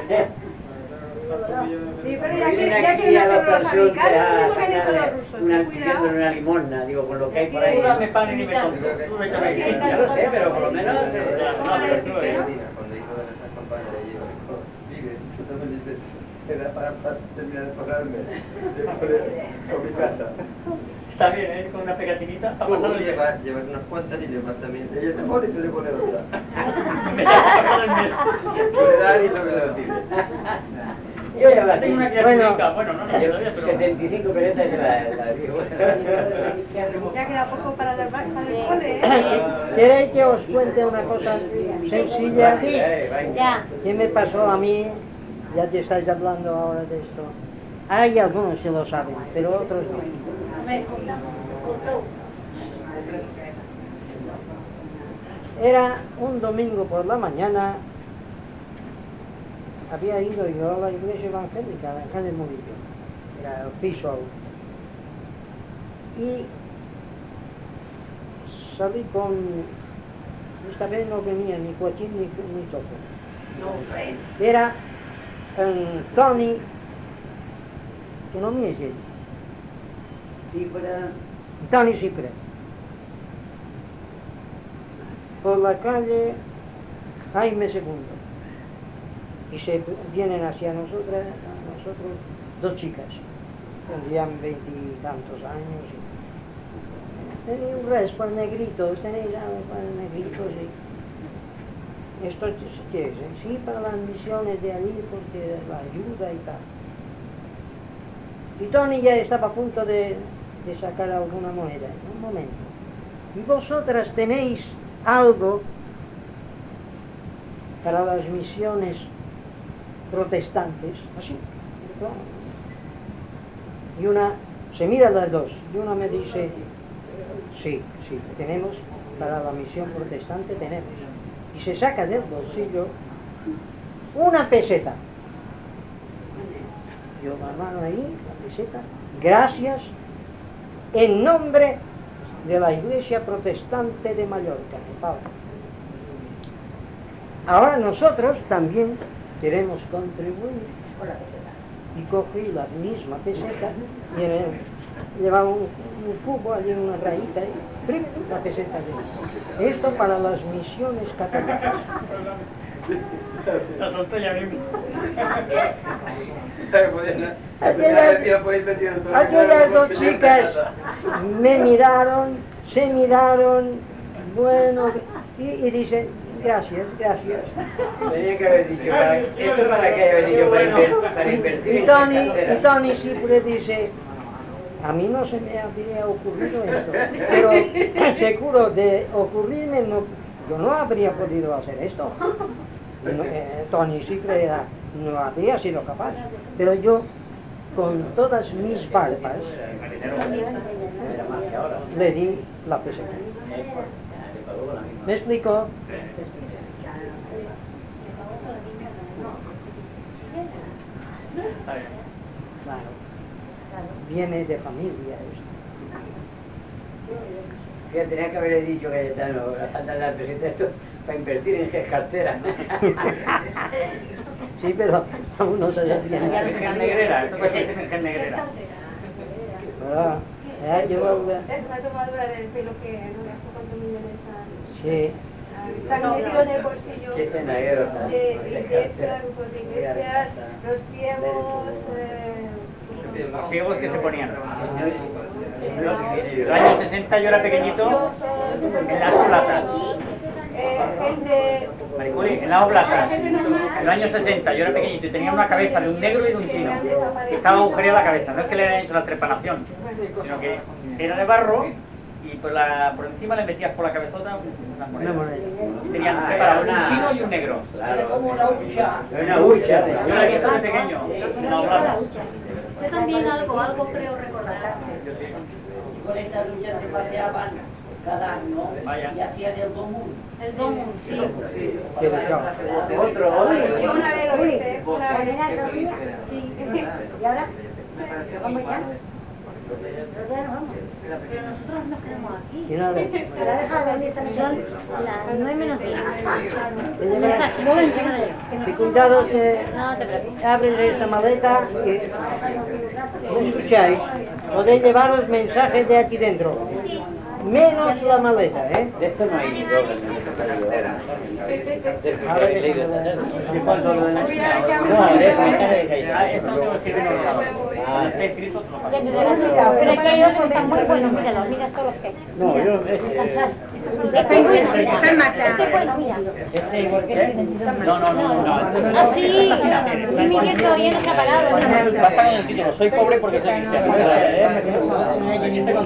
Sí, pero ya que, ya que no te los americanos, ¿qué dicen los rusos? Una, Ten cuidado. una limosna, digo, con lo que hay por ahí. Tú dame pan y ni me compro. Tú me Ya cames. lo sé, pero por lo menos... Cuando hizo de esas campañas de yo, vive, yo también dice, era para, para terminar de pagarme, de con mi casa. Está bien, ¿eh? Con una pegatinita. Ha pasado el día. Llevas llevas unas cuantas y llevas también. Ella te pone y te le pone otra. Me ha pasado el mes. Tú le das y no me lo tires. Yo ya la Tengo una tengo. criatura, bueno, no, no, todavía, pero... setenta y cinco pesetas y la, la digo. Ya queda poco para la para el cole, ¿eh? ¿Queréis que os cuente una cosa sencilla? Sí. Ya. ¿Qué me pasó a mí? Ya te estáis hablando ahora de esto. Hay algunos que lo saben, pero otros no. Era un domingo por la mañana, había ido yo a la iglesia evangélica acá en el municipio, era el piso aún. Y salí con, esta vez no venía ni cochín ni, ni topo. Era un Tony, que no me es él. Tony Cipre. Por la calle Jaime segundo. Y se vienen hacia nosotras, a nosotros dos chicas. Tendrían veintitantos años. Y... tenía un res por negritos, tenéis algo para negritos. Y... esto qué es, ¿eh? Sí, para las misiones de allí, porque la ayuda y tal. Y Tony ya estaba a punto de, de sacar alguna moneda. Un momento. ¿Y vosotras tenéis algo para las misiones protestantes? Así. Claro. Y una, se mira las dos, y una me dice, sí, sí, tenemos, para la misión protestante tenemos. Y se saca del bolsillo una peseta. Yo la mano ahí, la peseta, gracias, en nombre de la Iglesia Protestante de Mallorca, de Pablo. Ahora nosotros también queremos contribuir. Y cogí la misma peseta y eh, llevaba un, un cubo allí, una rayita y ¡prim! La peseta de esto para las misiones católicas. La solté ya mismo. Aquellas dos chicas me miraron, se miraron, bueno, y, y dicen, gracias, gracias. Tenía que haber dicho, para, esto para que haber dicho, para, inver, para invertir. Y Tony, y Tony siempre dice, a mí no se me habría ocurrido esto, pero seguro de ocurrirme, no, yo no habría podido hacer esto. No, eh, Tony siempre era, no habría sido capaz, pero yo con todas mis barbas le di la peseta. ¿Me explico? Claro, viene de familia esto. Ya tenía que haber dicho que no, la falta de la peseta esto para invertir en cartera. Sí, pero aún no se le tiene. Virgen Negrera, esto es Virgen Negrera. Ah, ya llevo... Es una tomadura del pelo que no le hace cuántos millones a... Sí. Se han metido en el bolsillo Qué cenaguero, de iglesias, grupos de iglesias, los ciegos... Eh, Los ciegos que se ponían. En el año sesenta yo era pequeñito en las Oblatas. eh, gente... Mariculi, en las Oblatas. En el año sesenta yo era pequeñito y tenía una cabeza de un negro y de un chino. Y estaba agujereada la cabeza. No es que le hayan hecho la trepanación, sino que era de barro y por, la, por encima le metías por la cabezota unas monedas. Y tenían preparado un chino y un negro. Claro, como una hucha. Una hucha. Yo la he visto de pequeño, en las Oblatas. Yo también algo, algo creo recordar. Yo sí. Con esta lucha se paseaban cada año Vaya. y hacían el común. El domo, sí. Otro, otro. Yo una vez lo hice, una vez. Sí. ¿Y ahora? ¿Vamos ya? Pero ya no vamos. Pero nosotros nos quedamos aquí. Y nada. Se la deja dormir esta noche. Son las nueve menos diez. Ya está, si luego entiendo eso. Si cuidado que No te preocupes. abren esta maleta y ¿me escucháis? Podéis llevaros mensajes de aquí dentro. Menos la maleta, ¿eh? De esto no hay ni droga en A ver, ¿Y cuánto lo de la niña? No, es mensaje de Cayetano. Ah, esto no tengo que escribir en ordenador. Cuando esté escrito, te lo paso. Ya te verás. Pero es que hay otros que están muy buenos, míralo, mira todos los que. No, yo no Está en buena, está en marcha. Este es bueno, mira. Este igual que ¿Eh? No, no, no, no. Ah, sí, sí, Miguel todavía no se ha parado. Basta con el título, soy pobre porque soy cristiano.